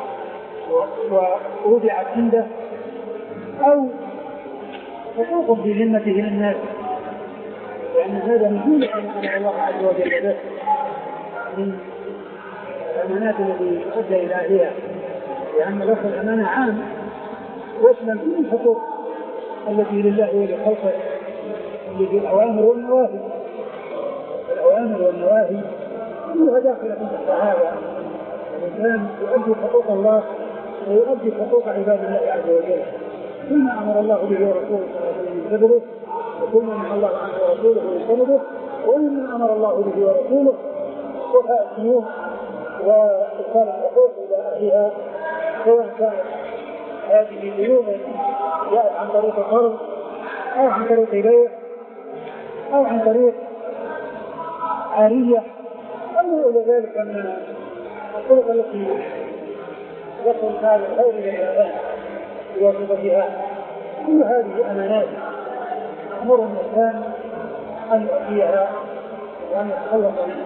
ووضعت عنده أو حقوق في ذمته للناس لأن هذا من كل ما الله عز وجل به من الأمانات التي تؤدى إلى أهلها لأن لفظ الأمانة عام ويشمل كل الحقوق التي لله ولخلقه التي الأوامر والنواهي الأوامر والنواهي كلها داخلة تحت هذا الإنسان يؤدي حقوق الله ويؤدي حقوق عباد الله عز وجل كل ما أمر الله به ورسوله صلى الله عليه وسلم ينتبهه وكل ما نهى الله عنه ورسوله ينتبهه ومما أمر الله به ورسوله وفاء الديون وإدخال الحقوق إلى أهلها سواء كانت هذه ديون جاءت عن طريق قرض أو عن طريق بيع أو عن طريق عارية أو إلى ذلك من الطرق التي يصل هذا الخير إلى الإنسان بواسطتها كل هذه أمانات أمر الإنسان أن يؤديها وأن يتخلص منها.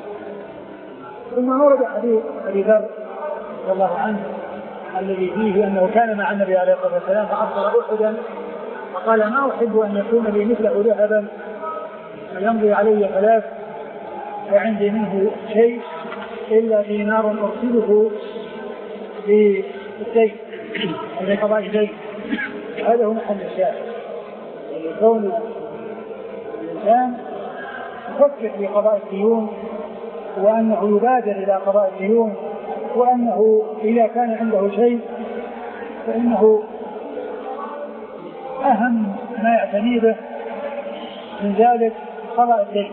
ثم ورد حديث أبي ذر رضي الله عنه الذي فيه أنه كان مع النبي عليه الصلاة والسلام فأبصر أحدا فقال ما أحب أن يكون لي مثله ذهبا فيمضي علي ثلاث وعندي منه شيء إلا دينار أرسله بالدين لقضاء الدين. هذا هو محل الشاهد كون الإنسان يفكر في قضاء الديون وأنه يبادر إلى قضاء الديون وأنه إذا كان عنده شيء فإنه أهم ما يعتني به من ذلك قضاء الدين.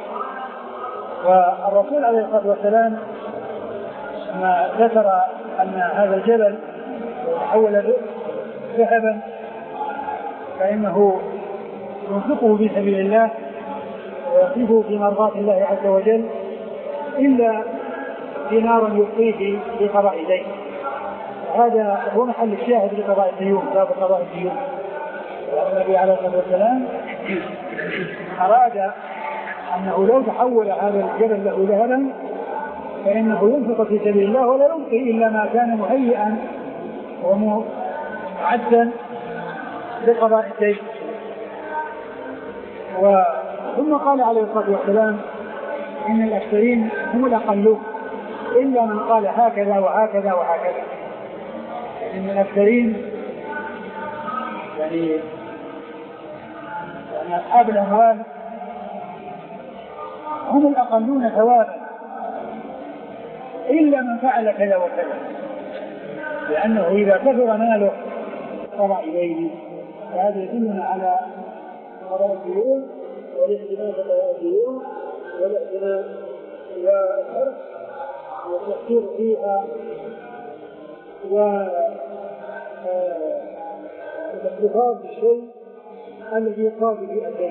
والرسول عليه الصلاة والسلام ما ذكر أن هذا الجبل تحول ذهبا فإنه ينفقه في سبيل الله ويصرفه في مرضاة الله عز وجل إلا دينارا يعطيه لقضاء دين. هذا هو محل الشاهد لقضاء الديون، باب قضاء الديون. النبي عليه الصلاة والسلام أراد أنه لو تحول هذا الجبل له ذهبا فإنه ينفق في سبيل الله ولا يبقي إلا ما كان مهيئا ومعدا لقضاء الدين. ثم قال عليه الصلاة والسلام إن الأكثرين هم الأقلون إلا من قال هكذا وهكذا وهكذا. إن الأكثرين يعني يعني أصحاب الأموال هم الأقلون ثوابا إلا من فعل كذا وكذا، لأنه إذا كثر ماله قضى إليه. فهذا يدلنا على قضاء الديون والاهتمام بقضاء الديون والاهتمام والحرص والتفكير فيها والاحتفاظ بالشيء الذي يقابل به الدين.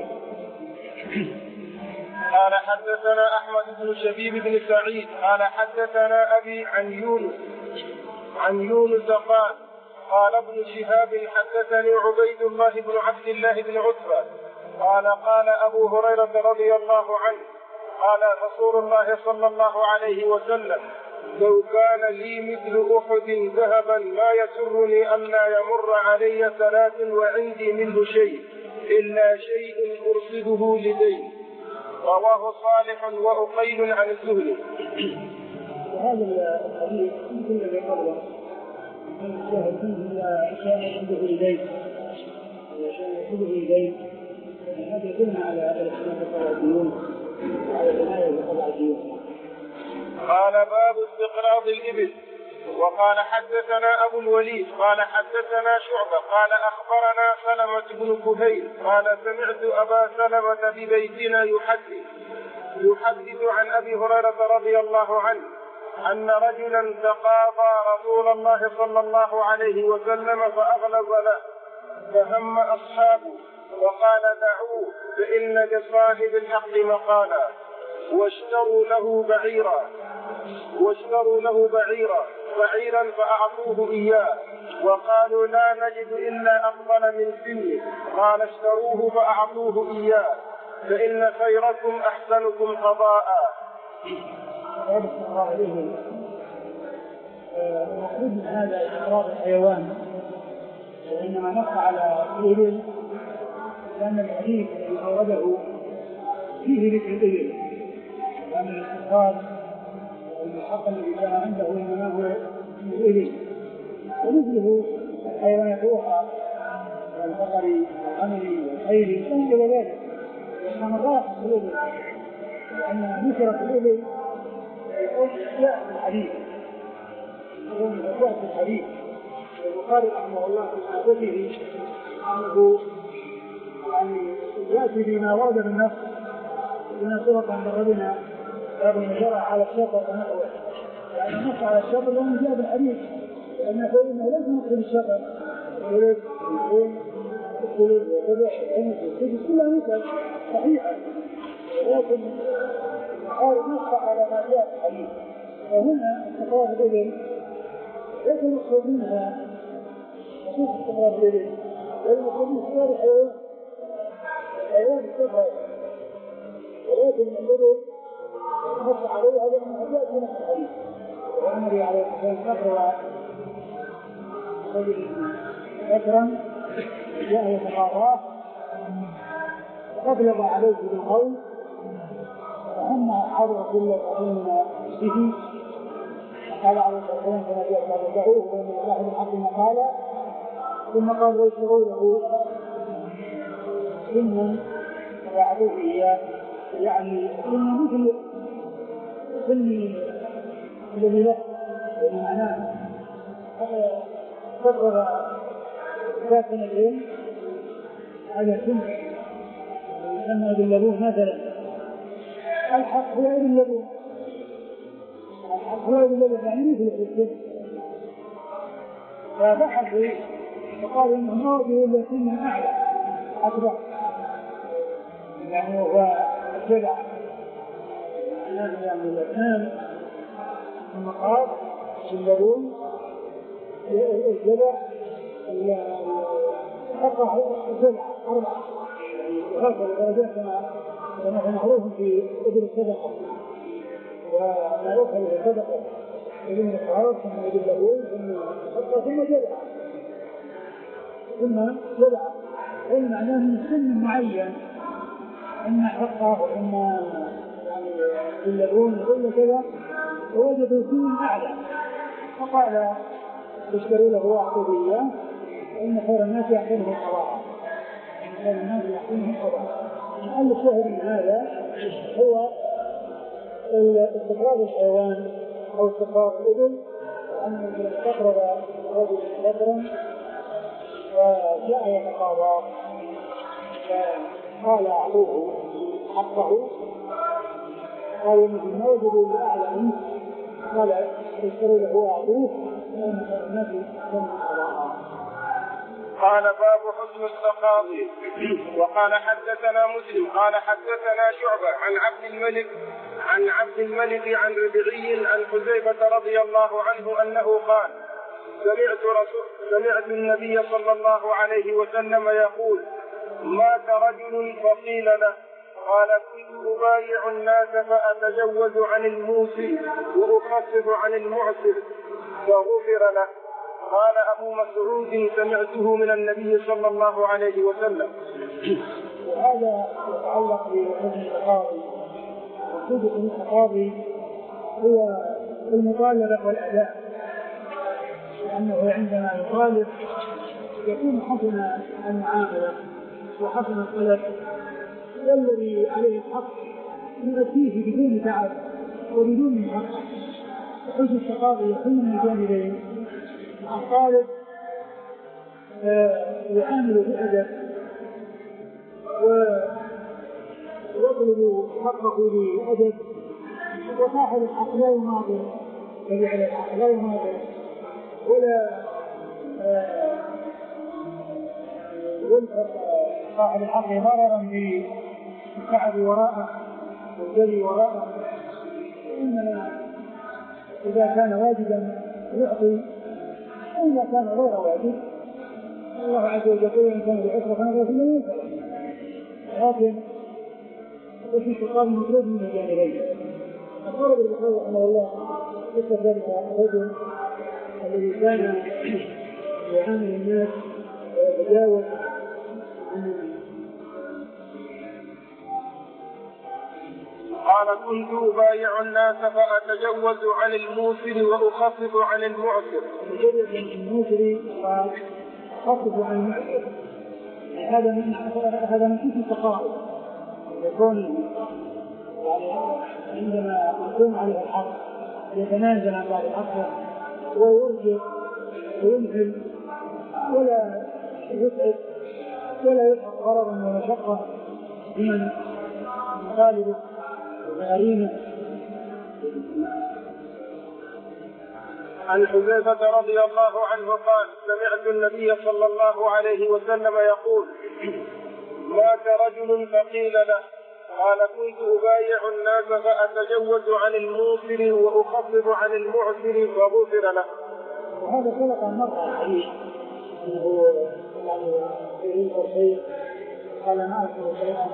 قال حدثنا أحمد بن شبيب بن سعيد قال حدثنا أبي عن يونس عن يونس قال قال ابن شهاب حدثني عبيد الله بن عبد الله بن عتبة قال قال أبو هريرة رضي الله عنه قال رسول الله صلى الله عليه وسلم لو كان لي مثل أحد ذهبا ما يسرني أن لا يمر علي ثلاث وعندي منه شيء إلا شيء أرصده لدين. رواه صالح وأقيل عن الزهري. وهذا الحديث مثل الذي قبله من الشاهد فيه أشياء يحبه إليه أشياء يحبه إليه هذا يدل على الاهتمام بقضاء الديون وعلى العناية بقضاء الديون. قال باب استقراض الإبل. وقال حدثنا أبو الوليد قال حدثنا شعبة قال أخبرنا سلمة بن كهيل قال سمعت أبا سلمة ببيتنا يحدث يحدث عن أبي هريرة رضي الله عنه أن رجلا تقاضى رسول الله صلى الله عليه وسلم فأغلظ له فهم أصحابه وقال دعوه فإن لصاحب الحق مقالا واشتروا له بعيرا واشتروا له بعيرا بعيرا فأعطوه إياه وقالوا لا نجد إلا أفضل من سنه قال اشتروه فأعطوه إياه فإن خيركم أحسنكم قضاء. المقصود من هذا استقراض الحيوان وإنما نص على الإبل لأن الحديث الذي أورده فيه ذكر الإبل وأن الاستقراض والحق الذي كان عنده إنما هو الإبل ومثله الحيوانات الأخرى والبقر والغنم والخيل وغير ذلك وإنما الراحة في الإبل لأن ذكرت الإبل يأتي الحديث يوم يأتي الحديث البخاري رحمه الله في حديثه أنه يعني يأتي بما ورد بالنص بما سبق أن دربنا باب النجرة على الشطر ونحوه يعني النص على الشطر لأنه جاء بالحديث لأن فإنه ليس مقصد الشطر ويريد يكون القلوب ويتبع العنف والسجد كلها مثل صحيحة ولكن البخاري نص على ما جاء في الحديث. وهنا استقرار الإبل ليس مقصود منها خصوص استقرار الإبل بل مقصود من استقرار الحيوان الحيوان استقرار ولكن الإبل نص عليها لأنها جاءت في نفس الحديث. والنبي عليه الصلاة والسلام أقرأ رجل ذكرا جاء يتقاضاه فأغلب عليه بالقول فهم أصحاب رسول الله صلى الله عليه وسلم به قال عليه الصلاة والسلام كما جاء بعد دعوه وإن الله بالحق مقالا ثم قال ويشتروا له سنا فأعطوه إياه يعني إنه مثل سن الذي له يعني معناه قرر ذات سنتين على سن يسمى باللبون مثلا الحق هو باللبون الحق هو باللبون يعني مثل السن فبحثوا فقالوا إنه هذه إلا سن أعلى أكبر لأنه هو السبع الأسنان يعني الأسنان المقاط اللبون الجبع الحقة السبع أربعة وهكذا درجات كما هو معروف في أجل الصدقة وما يدخل إلى الصدقة ابن الخاص ثم ابن اللبون ثم الحقة ثم جبع ثم جبع هذا معناه من سن معين إما حقة وإما يعني اللبون وإلا كذا ووجدوا سن أعلى فقال اشتروا له واعطوا إياه فإن خير الناس يحسنه القضاء إن خير الناس يحسنه القضاء. الآن الشاهد من هذا هو استقرار الحيوان أو استقرار الإبل أن استقرب رجل بكرا وجاء يتقاضى فقال أعطوه حقه قالوا مثل ما وجدوا لأعلى منه قال اشتروا له وأعطوه فإن خير الناس يحسنه القضاء. قال باب حسن التقاضي. وقال حدثنا مسلم قال حدثنا شعبة عن عبد الملك عن عبد الملك عن ربيعي عن حذيفة رضي الله عنه أنه قال سمعت رسول سمعت النبي صلى الله عليه وسلم يقول مات رجل فقيل له قال كنت أبايع الناس فأتجوز عن الموسي وأخفف عن المعسر فغفر له. قال أبو مسعود سمعته من النبي صلى الله عليه وسلم. وهذا يتعلق بحسن التقاضي. وحسن التقاضي هو المطالبة والأداء لأنه عندما يطالب يكون حسن المعاملة وحسن الطلب والذي عليه الحق يؤتيه بدون تعب وبدون حق. حسن التقاضي يكون من جانبين الطالب يعامل بأدب ويطلب حقه بأدب وصاحب الحق لا يناظر يبي على الحق لا يناظر ولا يلحق صاحب الحق ضررا بالتعب وراءه والجري وراءه. إنما إذا كان واجبا يعطي إذا كان غير واجب الله عز وجل يقول إن كان بعسرة فنظرة إلى يسر لكن وفي شقاق مطلوب من الجانبين. قال ابن البخاري رحمه الله ذكر ذلك الرجل الذي كان يعامل الناس ويتجاوز عن قال كنت أبايع الناس فأتجوز عن الموسر وأخفف عن المعسر. مجرد الموسر وأخفف عن المعسر هذا من هذا من كيف التقاضي يكون يعني عندما يكون عليه الحق يتنازل عن بعض الحق ويرجع ويمثل ولا يسعد ولا يلحق غرضا ومشقة بمن يطالبه وغريمه. عن حذيفة رضي الله عنه قال سمعت النبي صلى الله عليه وسلم يقول مات رجل فقيل له قال كنت أبايع الناس فأتجوز عن الموسر وأخفف عن المعسر فغفر له. وهذا سبق المرأة الحديث أنه يعني يريد شيء قال ما أذكر شيئا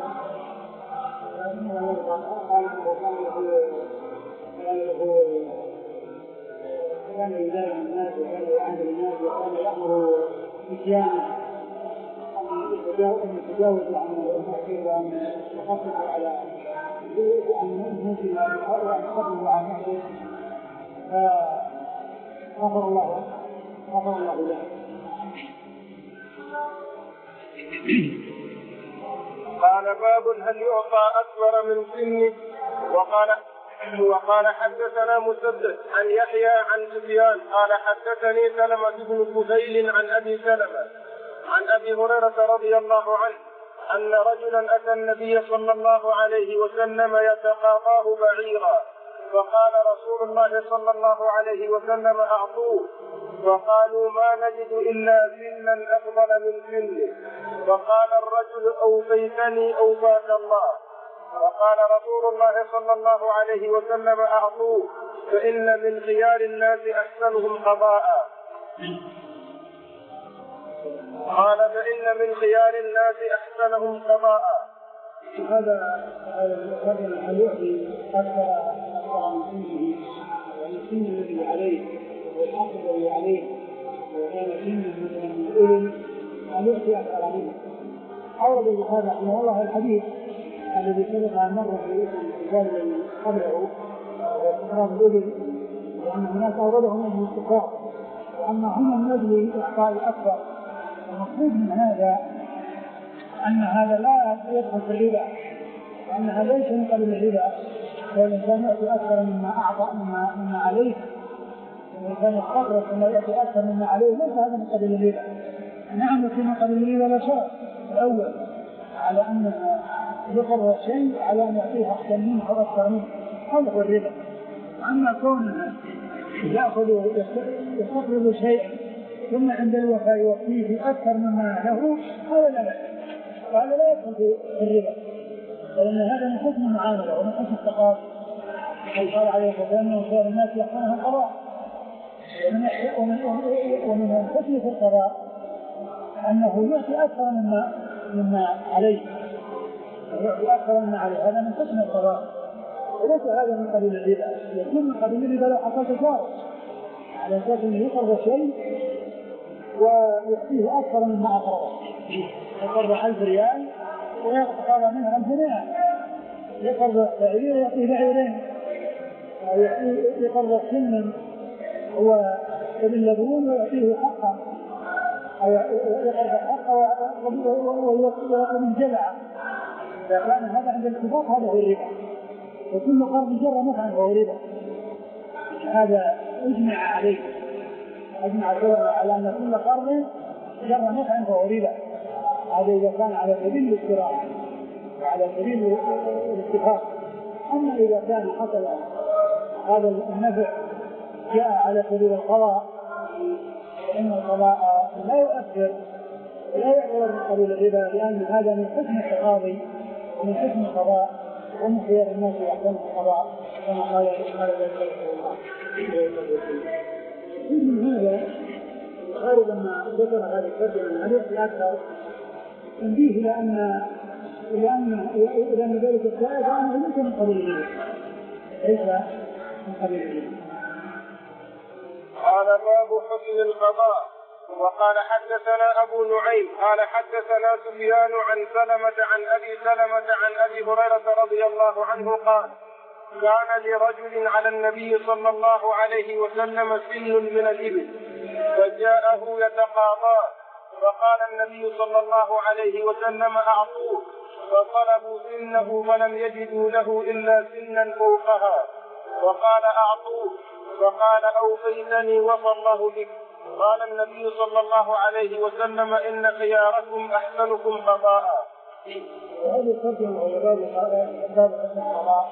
قال أنه كان له كان يداوم الناس وكان يعامل الناس وكان يأمر بصيانة أن يتجاوز عن المحسن وأن يخفف على المسلم وأن يخفف عن المحسن فغفر الله غفر الله له. قال باب هل يعطى أكبر من سنه. وقال وقال حدثنا مسدد عن يحيى عن سفيان قال حدثني سلمة بن كهيل عن أبي سلمة عن أبي هريرة رضي الله عنه أن رجلا أتى النبي صلى الله عليه وسلم يتقاضاه بعيرا فقال رسول الله صلى الله عليه وسلم أعطوه فقالوا ما نجد إلا سنا أفضل من سنه فقال الرجل أوفيتني أوفاك الله وقال رسول الله صلى الله عليه وسلم أعطوه فإن من خيار الناس أحسنهم قضاء. قال فإن من خيار الناس أحسنهم قضاء. هذا الرجل أن يؤذي أكثر أكثر من سنه والسن الذي عليه والحق الذي عليه وكان سنه مثلا من الأذن أن يؤذي أكثر منه. أورد البخاري رحمه الله الحديث الذي سبق أن مر في الرجال الذي قبله واستقرار الأذن وأن هناك أوردهم من الاستقرار وأما هنا النجل إحصاء أكثر. المقصود من هذا أن هذا لا يدخل في الربا وأن هذا ليس من قبل الربا والإنسان يأتي أكثر مما أعطى مما, مما عليه والإنسان يستقرض ثم يأتي أكثر مما عليه ليس هذا من قبل الربا. نعم يكون من قبل الربا لا شرط الأول على أن يقرض شيء على أن يعطيه أحسن منه أو أكثر منه هذا هو الربا. أما كونه يأخذ يستقرض شيئا ثم عند الوفاء يوفيه أكثر مما له هذا لا بأس وهذا لا يدخل في الربا لأن هذا من حسن المعاملة ومن حسن التقاضي. قال عليه الصلاة والسلام من خيار الناس يحسنهم القضاء ومن حسن في القضاء أنه يعطي أكثر مما مما عليه يعطي أكثر مما عليه هذا من حسن القضاء وليس هذا من قبيل الربا. يكون من قبيل الربا لو حصل تجارة على أساس أنه يقرض شيء ويعطيه أكثر مما أقرضه يقرض ألف ريال ويقرض منها ألف ريال يقرض بعير ويعطيه بعيرين أو يقرض سنا هو ابن لبون ويعطيه حقا أو يقرض حقا ويعطيه من جلعة. إذا كان هذا عند الاتفاق هذا هو الربا وكل قرض جر نفعا فهو ربا. هذا أجمع عليه أجمع على أن كل قرض جر نفعا فهو ربا. هذا إذا كان على سبيل الاستراحة وعلى سبيل الاتفاق. أما إذا كان حصل هذا النفع جاء على سبيل القضاء فإن القضاء لا يؤثر ولا يعتبر من قبيل الربا لأن هذا من حسن التقاضي ومن حسن القضاء ومن خيار الناس يحسن القضاء كما قال قال ذلك الله. من هذا الخارج لما ذكر هذه الترجمة هل يأتي أكثر تنبيه إلى أن إلى أن إلى أن ذلك السائل أنه ليس من قبيل الربا ليس من قبيل الربا. قال باب حسن القضاء. وقال حدثنا أبو نعيم قال حدثنا سفيان عن سلمة عن أبي سلمة عن أبي هريرة رضي الله عنه قال كان لرجل على النبي صلى الله عليه وسلم سن من الإبل فجاءه يتقاضاه فقال النبي صلى الله عليه وسلم أعطوه فطلبوا سنه فلم يجدوا له إلا سنا فوقها وقال أعطوه فقال أوفيتني وفى الله بك. قال النبي صلى الله عليه وسلم إن خياركم أحسنكم قضاء. وهذه الترجمة هي باب حسن القضاء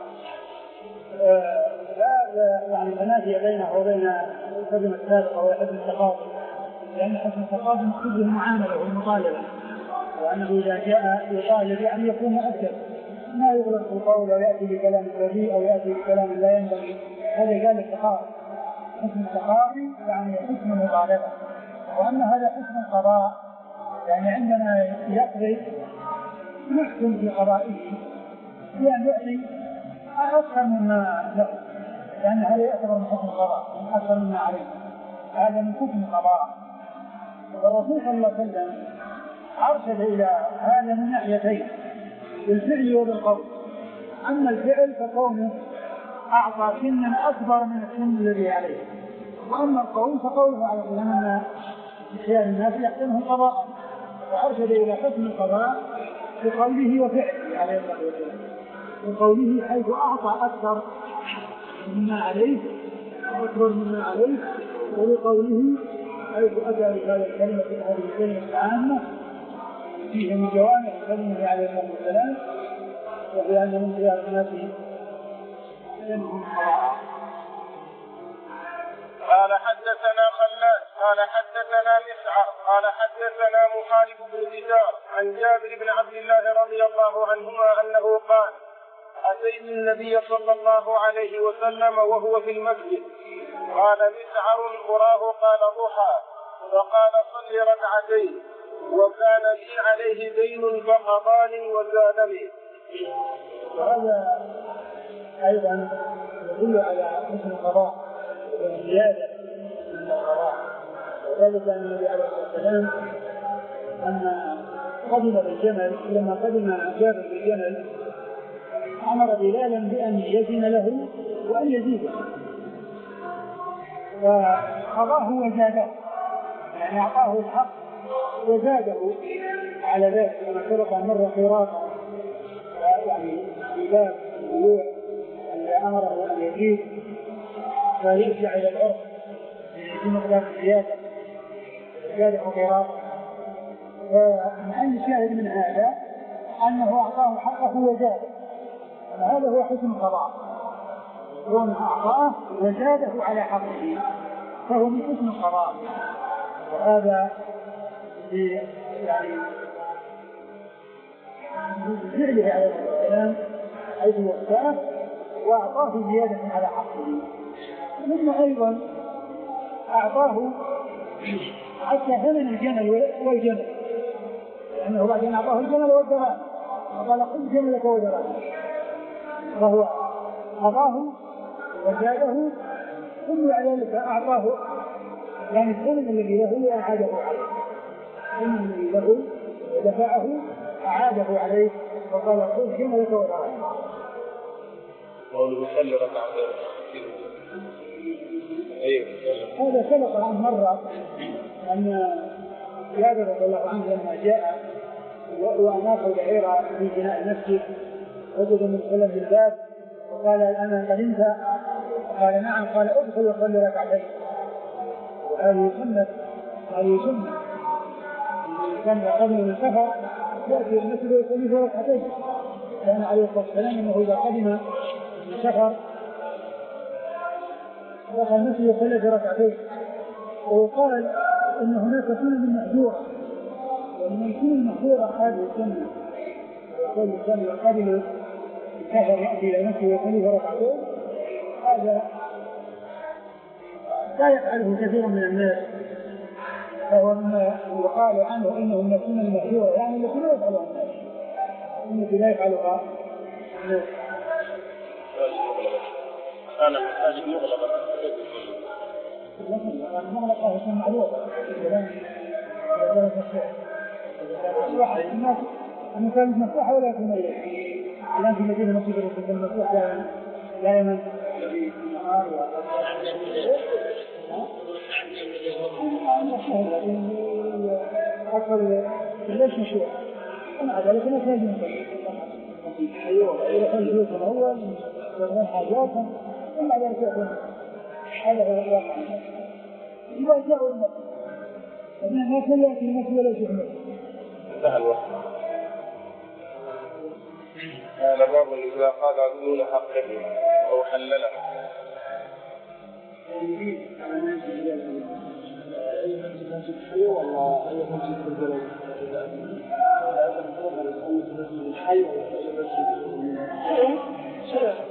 لا يعني تنافي بينه وبين الترجمة السابقة وهي حسن التقاضي لأن حسن التقاضي مقصود به المعاملة والمطالبة وأنه إذا جاء يطالب يعني يكون مؤثر ما يغلق في القول أو يأتي بكلام رديء أو يأتي بكلام لا ينبغي. هذا قال التقاضي حسن التقاضي يعني حسن المطالبة وأن هذا حسن القضاء يعني عندما يقضي نحكم في قضائه بأن يأتي أكثر مما له لأن هذا يعتبر من حسن القضاء أكثر مما عليه هذا من حسن القضاء. والرسول صلى الله عليه وسلم أرشد إلى هذا من ناحيتين بالفعل وبالقول. أما الفعل فكونه أعطى سنا أكبر من السن الذي عليه وأما القول فقوله على أن خيار الناس يحسنه قضاء وأرشد إلى حسن القضاء بقوله وفعله عليه الصلاة والسلام بقوله حيث أعطى أكثر مما عليه وأكبر مما عليه وبقوله حيث أتى بهذه الكلمة هذه الكلمة العامة فيه من جوامع كلمه عليه الصلاة والسلام وفي أن من خيار الناس قال حدثنا خلاد قال حدثنا مسعر قال حدثنا محارب بن دينار عن جابر بن عبد الله رضي الله عنهما أنه قال: أتيت النبي صلى الله عليه وسلم وهو في المسجد، قال: مسعر أراه، قال: ضحى، فقال: صل ركعتين، وكان لي عليه دين فقضاني وزادني. وهذا أيضا يدل على حسن القضاء والزيادة من القضاء، وذلك أن النبي عليه الصلاة والسلام أن قدم بالجمل، لما قدم جابر بالجمل أمر بلالا بأن يزن له وأن يزيده، فقضاه وزاده، يعني أعطاه الحق وزاده على ذلك، كما سبق مرة قراءة يعني في باب البيوع أن أمره أن يزيد فيرجع إلى العرف في مقدار الزيادة زيادة قراءة. ومحل الشاهد من هذا أنه أعطاه حقه وزاده، هذا هو حسن القضاء، كون أعطاه وزاده على حقه فهو من حسن القضاء. وهذا يعني بفعله عليه السلام حيث وفاه وأعطاه زيادة على حقه. ثم أيضا أعطاه حتى ثمن الجمل والجمل، لأنه بعد أن أعطاه الجمل والدراهم وقال: خذ جملك ودراهمك، فهو أعطاه وزاده، ثم بعد ذلك أعطاه يعني الثمن الذي له وأعاده عليه، الثمن الذي له ودفعه أعاده عليه، وقال: خذ جملك ودراهمك. قوله صلي ركعتين هذا سبق عن مرة أن جابر رضي الله عنه لما جاء وأناخ بعيرا في بناء المسجد وجد من خلف الباب وقال: الآن قدمت؟ قال: نعم. قال: ادخل وصلي ركعتين. وهذه سنة، هذه سنة كان قبل من السفر يأتي المسجد ويصلي ركعتين. كان عليه الصلاة والسلام أنه إذا قدم من السفر دخل المسجد وصلي ركعتين. وقال إن هناك سنن مهجورة، ومن السنن المهجورة هذه السنة، يقول الإنسان يقابل السفر يأتي إلى المسجد ويصلي ركعتين، هذا لا يفعله كثير من الناس، فهو مما يقال عنه إنه من السنن المهجورة، يعني التي لا يفعلها الناس، التي لا يفعلها الناس. أنا مساجد مغلقة المغلقة يكون معروفة الناس المساجد مفتوحة ولا يكون إليه. الآن في مدينة مسجد الرسول المفتوح دائما في النهار أكثر ليش مشروع أنا ذلك مساجد مفتوح. أيوة يدخل بيوتهم أول ويدخل حاجاتهم ثم بعد ذلك يكون هذا هو الواقع. إذا جاءوا المسجد فإن الناس لا يأتي المسجد ولا يشوفونه. انتهى الوقت. هذا باب إذا قضى دون حقه أو حلله. الحي والله أي مسجد في البلد هذا المفروض أن يكون مسجد الحي ولا مسجد